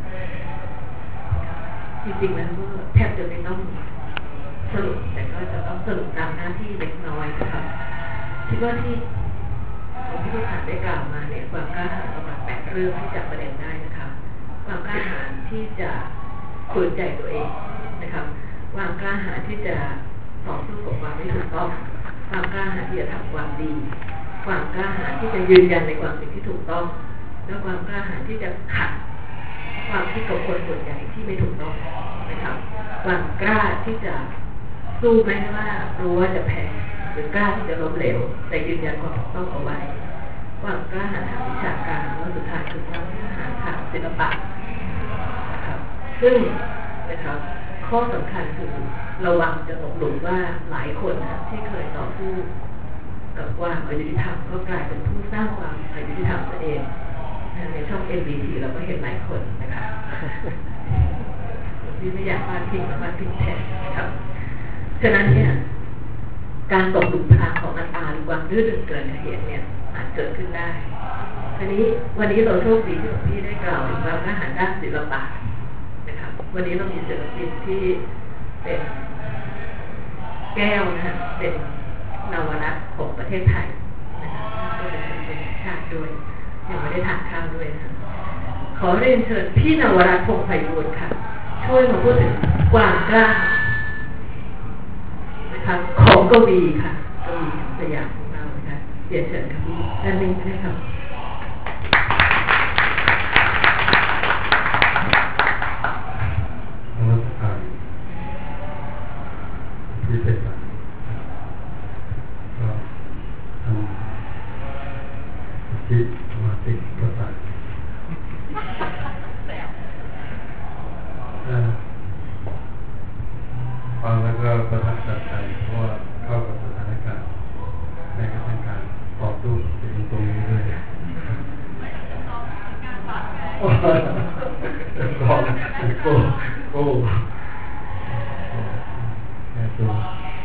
จริงๆแล้วก็แทบจะไม่ต้องสรุปแต่ก็จะต้องสรุปตามหน้าที่เล็กน้อยนะครับคิดว่าที่หลวงพี่ลูกหาได้กล่าวมาเนี่ยความกล้าหาญประมาณ8 เรื่องที่จับประเด็นได้นะคะความกล้าหาญที่จะฝืนใจตัวเองนะครับความกล้าหาญที่จะต่อสู้กับความไม่ถูกต้องความกล้าหาญที่จะทำความดีความกล้าหาญที่จะยืนยันในความสิ่งที่ถูกต้องและความกล้าหาญที่จะขัดความคิดของคนส่วนใหญ่ที่ไม่ถูกต้องนะครับความกล้าที่จะสู้แม้ว่ารู้ว่าจะแพ้หรือกล้าที่จะล้มเหลวแต่ยืนยันความถูกต้องเอาไว้ความกล้าหาญทางวิชาการและสุดท้ายคือความกล้าหาญทางศิลปะนะครับซึ่งนะครับข้อสำคัญคือระวังจะตกหลุมว่าหลายคนนะที่เคยต่อสู้กับความอายุติธรรมก็กลายเป็นผู้สร้างความอายุติธรรมตัวเองในช่อง MBT เราก็เห็นหลายคนนะคะที่ไม่อยากมาทิ้งแทนนะครับฉะนั้นเนี่ยการตกหลุมพรางของอัตตาหรือความดื้อดึงเกินเหตุเนี่ยอาจเกิดขึ้นได้ทีนี้วันนี้เราโชคดีที่หลวงพี่ได้กล่าวถึงความกล้าหาญด้านศิลปะนะครับวันนี้เรามีศิลปินที่เป็นแก้วนะฮะเป็นนวรัตน์ของประเทศไทยนะคะก็เป็นศิลปินแห่งชาติด้วยยังไม่ได้ทานข้าวด้วยนะขอเรียนเชิญพี่นวรัตน์พงษ์ไพบูลย์ค่ะช่วยมาพูดถึงความกล้านะคะของกวีค่ะกวีสยามของเรานะคะเรียนเชิญค่ะพี่ด้านนี้ได้ครับที่เป็นก็ทำจิตสมาธิประสานฟังแล้วก็ประทับใจเพราะว่าเข้ากับสถานการณ์ในการต่อสู้สิ่งตรงนี้ด้วยโอ้โหตัว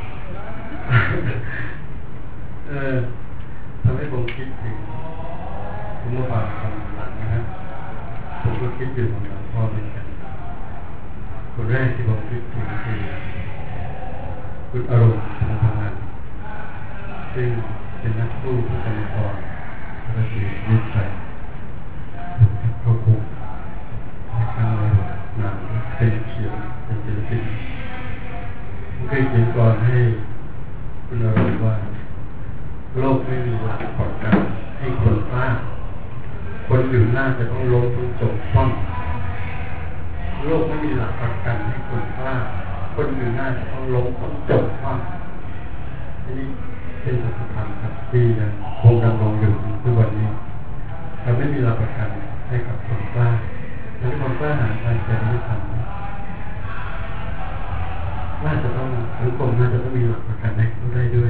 ทำให้ผมคิดถึงเมื่อวานตอนหลังนะฮะผมก็คิดอยู่ของหลังพ่อเหมือนกันคนแรกที่ผมคิดถึงคือคุณอารมณ์ทางพลังซึ่งเป็นนักสู้ผู้กำกับและเสียชีวิตไปเขาคงในครั้งในหนังเป็นเขียวเป็นศิลปินเคยเขียนก่อนให้คุณอารมณ์ว่าโลกไม่มีหลักประกันให้คนสร้างคนอื่นน่าจะต้องล้มต้องจบป้องโลกไม่มีหลักประกันให้คนสร้างคนอื่นน่าจะต้องล้มต้องจบป้องอันนี้เป็นสัจธรรมครับที่ยังคงดำรงอยู่ทุกวันนี้เราไม่มีหลักประกันให้กับคนสร้างและคนสร้างหาทางจริยธรรมน่าจะต้องสังคมน่าจะต้องมีหลักประกันให้เขาได้ด้วย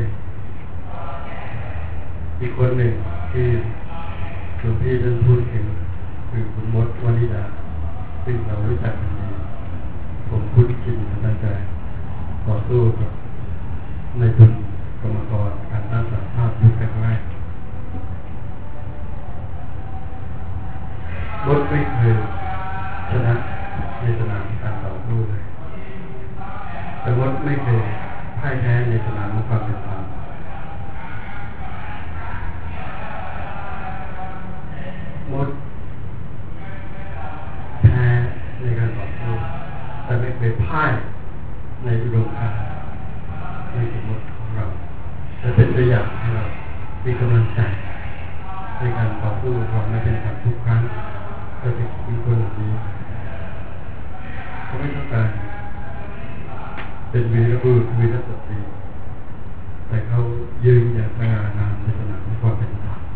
อีกคนหนึ่งที่หลวงพี่ท่านพูดถึงคือคุณมดวนิดาซึ่งเรารู้จักกันดีผมคุ้นชินท่านจะต่อสู้กับในทุนกรรมกรการตั้งสาภาพยุคแรกรถไม่เคยชนะในสนามการต่อสู้เลยแต่รถไม่เคยพ่ายแพ้ในสนามของความเป็นธรรมมดแพ้ในการต่อสู้แต่ไม่เคยพ่ายในอุดมการณ์ในสมมติของเราจะเป็นตัวอย่างให้เรามีกำลังใจในการต่อสู้เราไม่เป็นแบบทุกครั้งเราจะเป็นคนแบบนี้เขาไม่ต้องการเป็นวีรบุรุษวีรสตรีแต่เขายืนอย่างสง่างามในสนามของความเป็นธรรม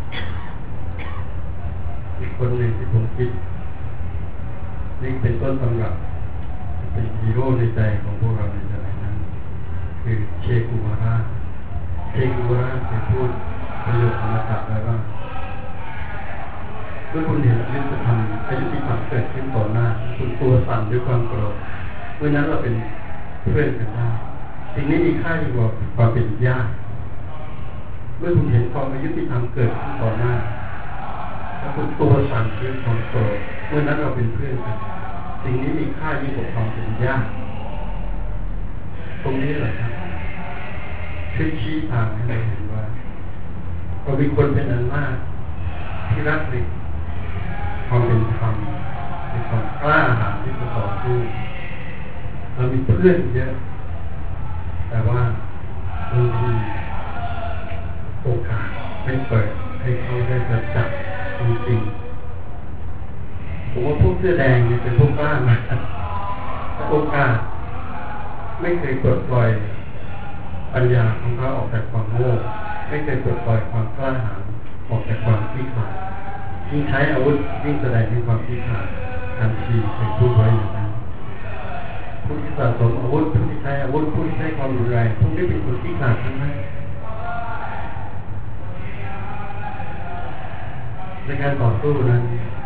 อีกคนหนึ่งที่ผมคิดนี่เป็นต้นตำรับเป็นฮีโร่ในใจของพวกเราในสมัยนั้นคือเชกูวาร่าเคยพูดประโยคอมตะไว้ว่าเมื่อคุณเห็นอยุติธรรมเกิดขึ้นต่อหน้าคุณตัวสั่นด้วยความโกรธเมื่อนั้นเราเป็นเพื่อนกันได้สิ่งนี้มีค่ายิ่งกว่าความเป็นญาติเมื่อคุณเห็นความอยุติธรรมเกิดขึ้นต่อหน้าแล้วคุณตัวสั่นด้วยความโกรธเมื่อนั้นเราเป็นเพื่อนกันสิ่งนี้มีค่ายิ่งกว่าความเป็นญาติตรงนี้แหละครับช่วยชี้ทางให้เราเห็นว่าเราเป็นคนเป็นอันมากที่รักในความเป็นธรรมในความกล้าหาญที่จะต่อสู้เรามีเพื่อนเยอะแต่ว่าบางทีโอกาสไม่เปิดให้เขาได้ประจักษ์จริงๆผมว่าพวกเสื้อแดงเนี่ยเป็นพวกกล้ามากแต่โอกาสไม่เคยปลดปล่อยปัญญาของเขาออกจากความโง่ไม่เคยปลดปล่อยความกล้าหาญออกจากความขี้ขลาดยิ่งใช้อาวุธยิ่งแสดงถึงความขี้ขลาดการชีเคยพูดไว้อย่างนั้นผู้ที่สะสมอาวุธผู้ที่ใช้อาวุธผู้ที่ใช้ความรุนแรงพวกนี้เป็นคนขี้ขลาดทั้งนั้นในการต่อสู้นั้น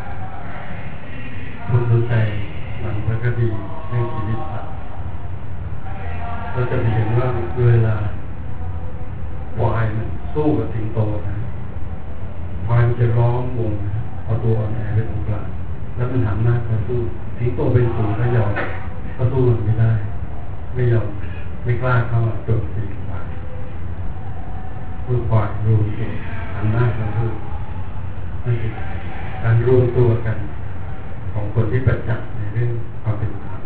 คุณสนใจหนังวรรณคดีเรื่องชีวิตสัตว์เราจะเห็นว่าเวลาควายมันสู้กับสิงโตนะควายมันจะร้องวงเอาตัวอ่อนแอเป็นตรงกลางแล้วมันหันหน้าเข้าสู้สิงโตเป็นฝูงก็ยอมก็สู้มันไม่ได้ไม่ยอมไม่กล้าเข้าโจมตีควายผู้ควายรวมตัวหันหน้าเข้าสู้นั่นคือการรวมตัวกันของคนที่ประจักษ์ในเรื่องความเป็นธรรม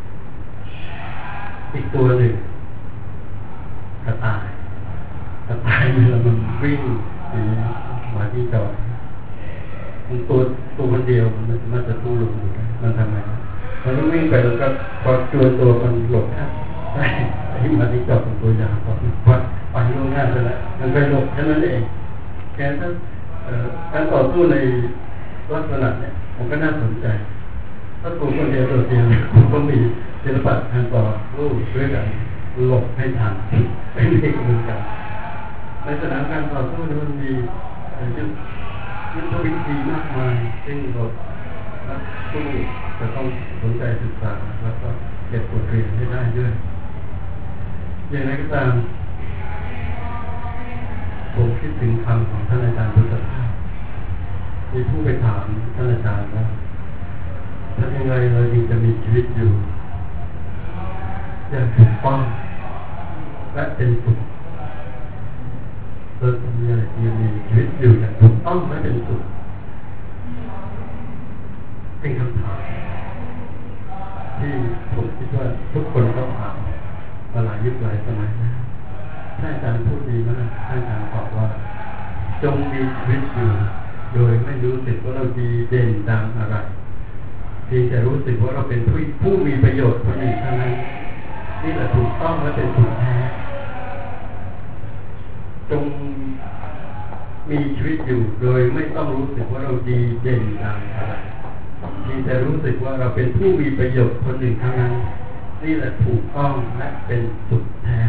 อีกตัวหนึ่งกระต่ายเวลามันวิ่งหนีมาที่จอดมันตัวคนเดียวมันจะสู้ลงอยู่มันทำไงมันต้องวิ่งไปแล้วก็พอตัวมันหลบได้ที่มาที่จอดเป็นตัวยาวพอว่าไปล่วงหน้าไปแล้วมันไปหลบแค่นั้นเองแค่นั้นการต่อสู้ในลักษณะเนี่ยผมก็น่าสนใจถ้าตัวคนเดียวตัวเดียวผมก็มีศิลปะการต่อสู้ด้วยกันหลบให้ทันเป็นเอกเหมือนกันในสนามการต่อสู้มันมียุทธวิธีมากมายซึ่งเราผู้จะต้องสนใจศึกษาแล้วก็เก็บบทเรียนให้ได้ด้วยอย่างไรก็ตามผมคิดถึงคำของท่านอาจารย์พุทธทาสมีผู้ไปถามท่านอาจารย์ว่าทำยังไงเราจึงจะมีชีวิตอยู่อย่างถูกต้องและเป็นสุขเราจะมีอะไรที่มีชีวิตอยู่อย่างถูกต้องและเป็นสุขเป็นคำถามที่ผมคิดว่าทุกคนต้องถามมาหลายยุคหลายสมัยนะท่านอาจารย์พูดดีมากท่านอาจารย์บอกว่าจงมีชีวิตอยู่โดยไม่รู้สึกว่าเราดีเด่นดังอะไรเพียงแต่รู้สึกว่าเราเป็นผู้มีประโยชน์คนหนึ่งเท่านั้นนี่แหละถูกต้องและเป็นสุขแท้จงมีชีวิตอยู่โดยไม่ต้องรู้สึกว่าเราดีเด่นดังอะไรเพียงแต่รู้สึกว่าเราเป็นผู้มีประโยชน์คนหนึ่งเท่านั้นนี่แหละถูกต้องและเป็นสุขแท้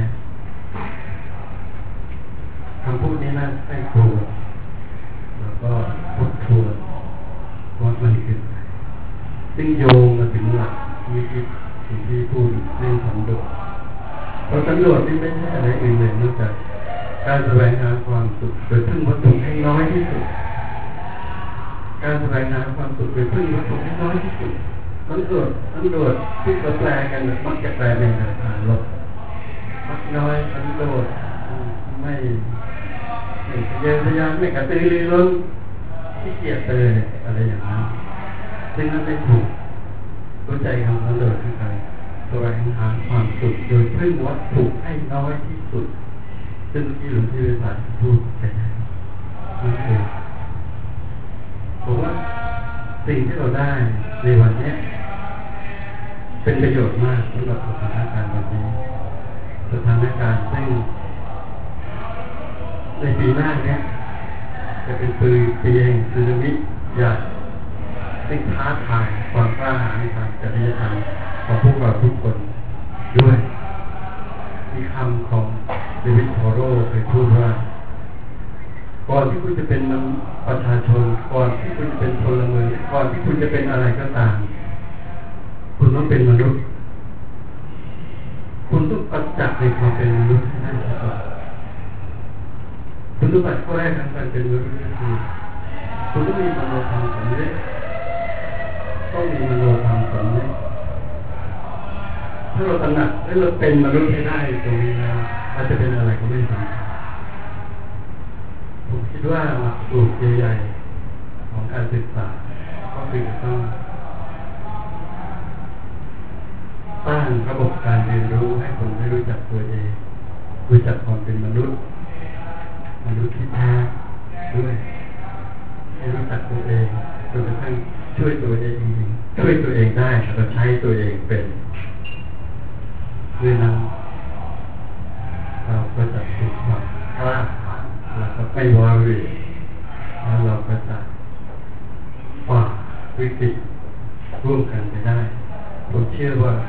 คำพูดนี้น่าให้ครูแล้วก็ทบทวนว่ามันคือซึ่งโยงมาถึงหลักวิธีที่พูดเรื่องสำรวจเพราะสำรวจนี่ไม่ใช่อะไรอื่นเลยนอกจากการแสวงหาความสุขโดยพึ่งวัตถุให้น้อยที่สุดการแสวงหาความสุขโดยพึ่งวัตถุให้น้อยที่สุดสำรวจที่เราแปลกันมักจะแปลในทางลบมักน้อยสำรวจไม่พยายามไม่กระตือรือร้นที่เกียจเลยอะไรอย่างนั้นซึ่งนั้นไม่ถูกรู้ใจคำสำรวจคือการแสวงหาความสุขโดยพึ่งวัตถุให้น้อยที่สุดซึ่งที่หลวงพี่วิสารพูดไปนั่นเองผมว่าสิ่งที่เราได้ในวันนี้เป็นประโยชน์มากสำหรับสถานการณ์วันนี้สถานการณ์ซึ่งในปีหน้าเนี่ยจะเป็นปีแห่งสึนามิใหญ่ซึ่งท้าทายความกล้าหาญในทางจริยธรรมของพวกเราทุกคนด้วยมีคำของเดวิด โธโร่เคยพูดว่าก่อนที่คุณจะเป็นประชาชนก่อนที่คุณจะเป็นพลเมืองก่อนที่คุณจะเป็นอะไรก็ตามคุณต้องเป็นมนุษย์คุณต้องประจักษ์ในความเป็นมนุษย์ให้ได้ก่อนคุณต้องปัดข้อแรกทางการเป็นมนุษย์คือคุณต้องมีมโนธรรมสำเร็จต้องมีมโนธรรมสำเร็จถ้าเราตระหนักและเราเป็นมนุษย์ให้ได้ตรงนี้แล้วเราจะเป็นอะไรก็ไม่สำคัญผมคิดว่าหลักสูตรใหญ่ๆของการศึกษาก็คือต้องสร้างระบบการเรียนรู้ให้คนได้รู้จักตัวเองรู้จักความเป็นมนุษย์ที่แท้ด้วยให้รู้จักตัวเองจนกระทั่งช่วยตัวเองได้แล้วก็ใช้ตัวเองเป็นด้วยนั้นเราก็จะถูกความกล้าหาญแล้วก็ไม่วารีแล้วเราก็จะฝ่าวิกฤตร่วมกันไปได้ผมเชื่อว่า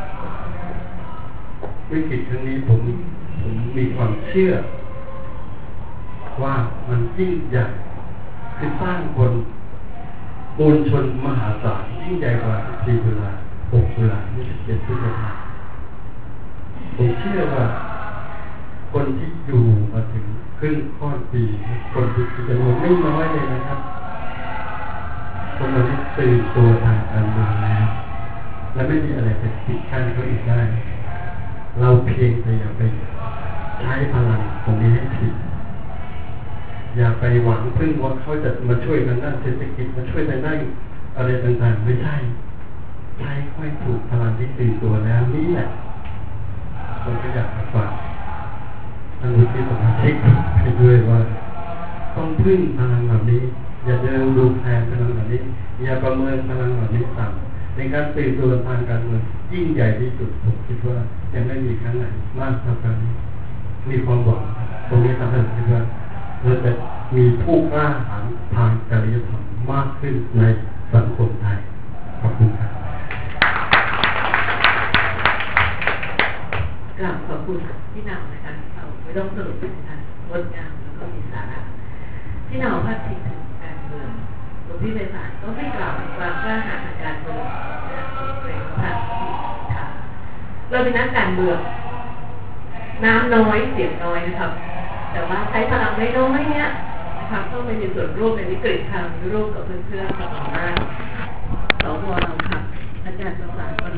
วิกฤตครั้งนี้ผมมีความเชื่อว่ามันยิ่งใหญ่คือสร้างคนมวลชนมหาศาลยิ่งใหญ่กว่า4 ตุลา 6 ตุลา 27 พฤษภาคมผมเชื่อว่าคนที่อยู่มาถึงครึ่งค่อนปีคนที่จำนวนไม่น้อยเลยนะครับคนเราที่ตื่นตัวทางการเมืองแล้วและไม่มีอะไรจะปิดกั้นเขาอีกได้เราเพียงแต่อย่าไปใช้พลังตรงนี้ให้ผิดอย่าไปหวังพึ่งว่าเขาจะมาช่วยทางด้านเศรษฐกิจมาช่วยทางด้านอะไรต่างๆไม่ใช่ใช้ค่อยถูกพลังที่ตื่นตัวแล้วนี่แหละผมก็อยากฝากท่านผู้ที่สมาชิกไปด้วยว่าต้องพึ่งพลังเหล่านี้อย่าเดินดูแคลนพลังเหล่านี้อย่าประเมินพลังเหล่านี้ต่ำในการตื่นตัวทางการเมืองยิ่งใหญ่ที่สุดผมคิดว่ายังไม่มีครั้งไหนมากเท่ากันมีความหวังตรงนี้ทำให้ผมคิดว่าเราจะมีผู้กล้าหาญทางจริยธรรมมากขึ้นในสังคมไทยขอบคุณครับกราบขอบคุณที่นำนะคะเราไม่ต้องสรุปนะคะงดงามแล้วก็มีสาระที่นำพาดพิงถึงการเมืองหลวงพี่ไพศาลก็ไม่กล่าวถึงความกล้าหาญทางการเมืองนะเกรงพระค่ะเราเป็นนักการเมืองน้ำน้อยเสียงน้อยนะครับแต่ว่าใช้พลังน้อยๆเนี่ยนะครับต้องไปมีส่วนร่วมในวิกฤตทางร่วมกับเพื่อนๆของเราสวเราครับอาจารย์ประสาน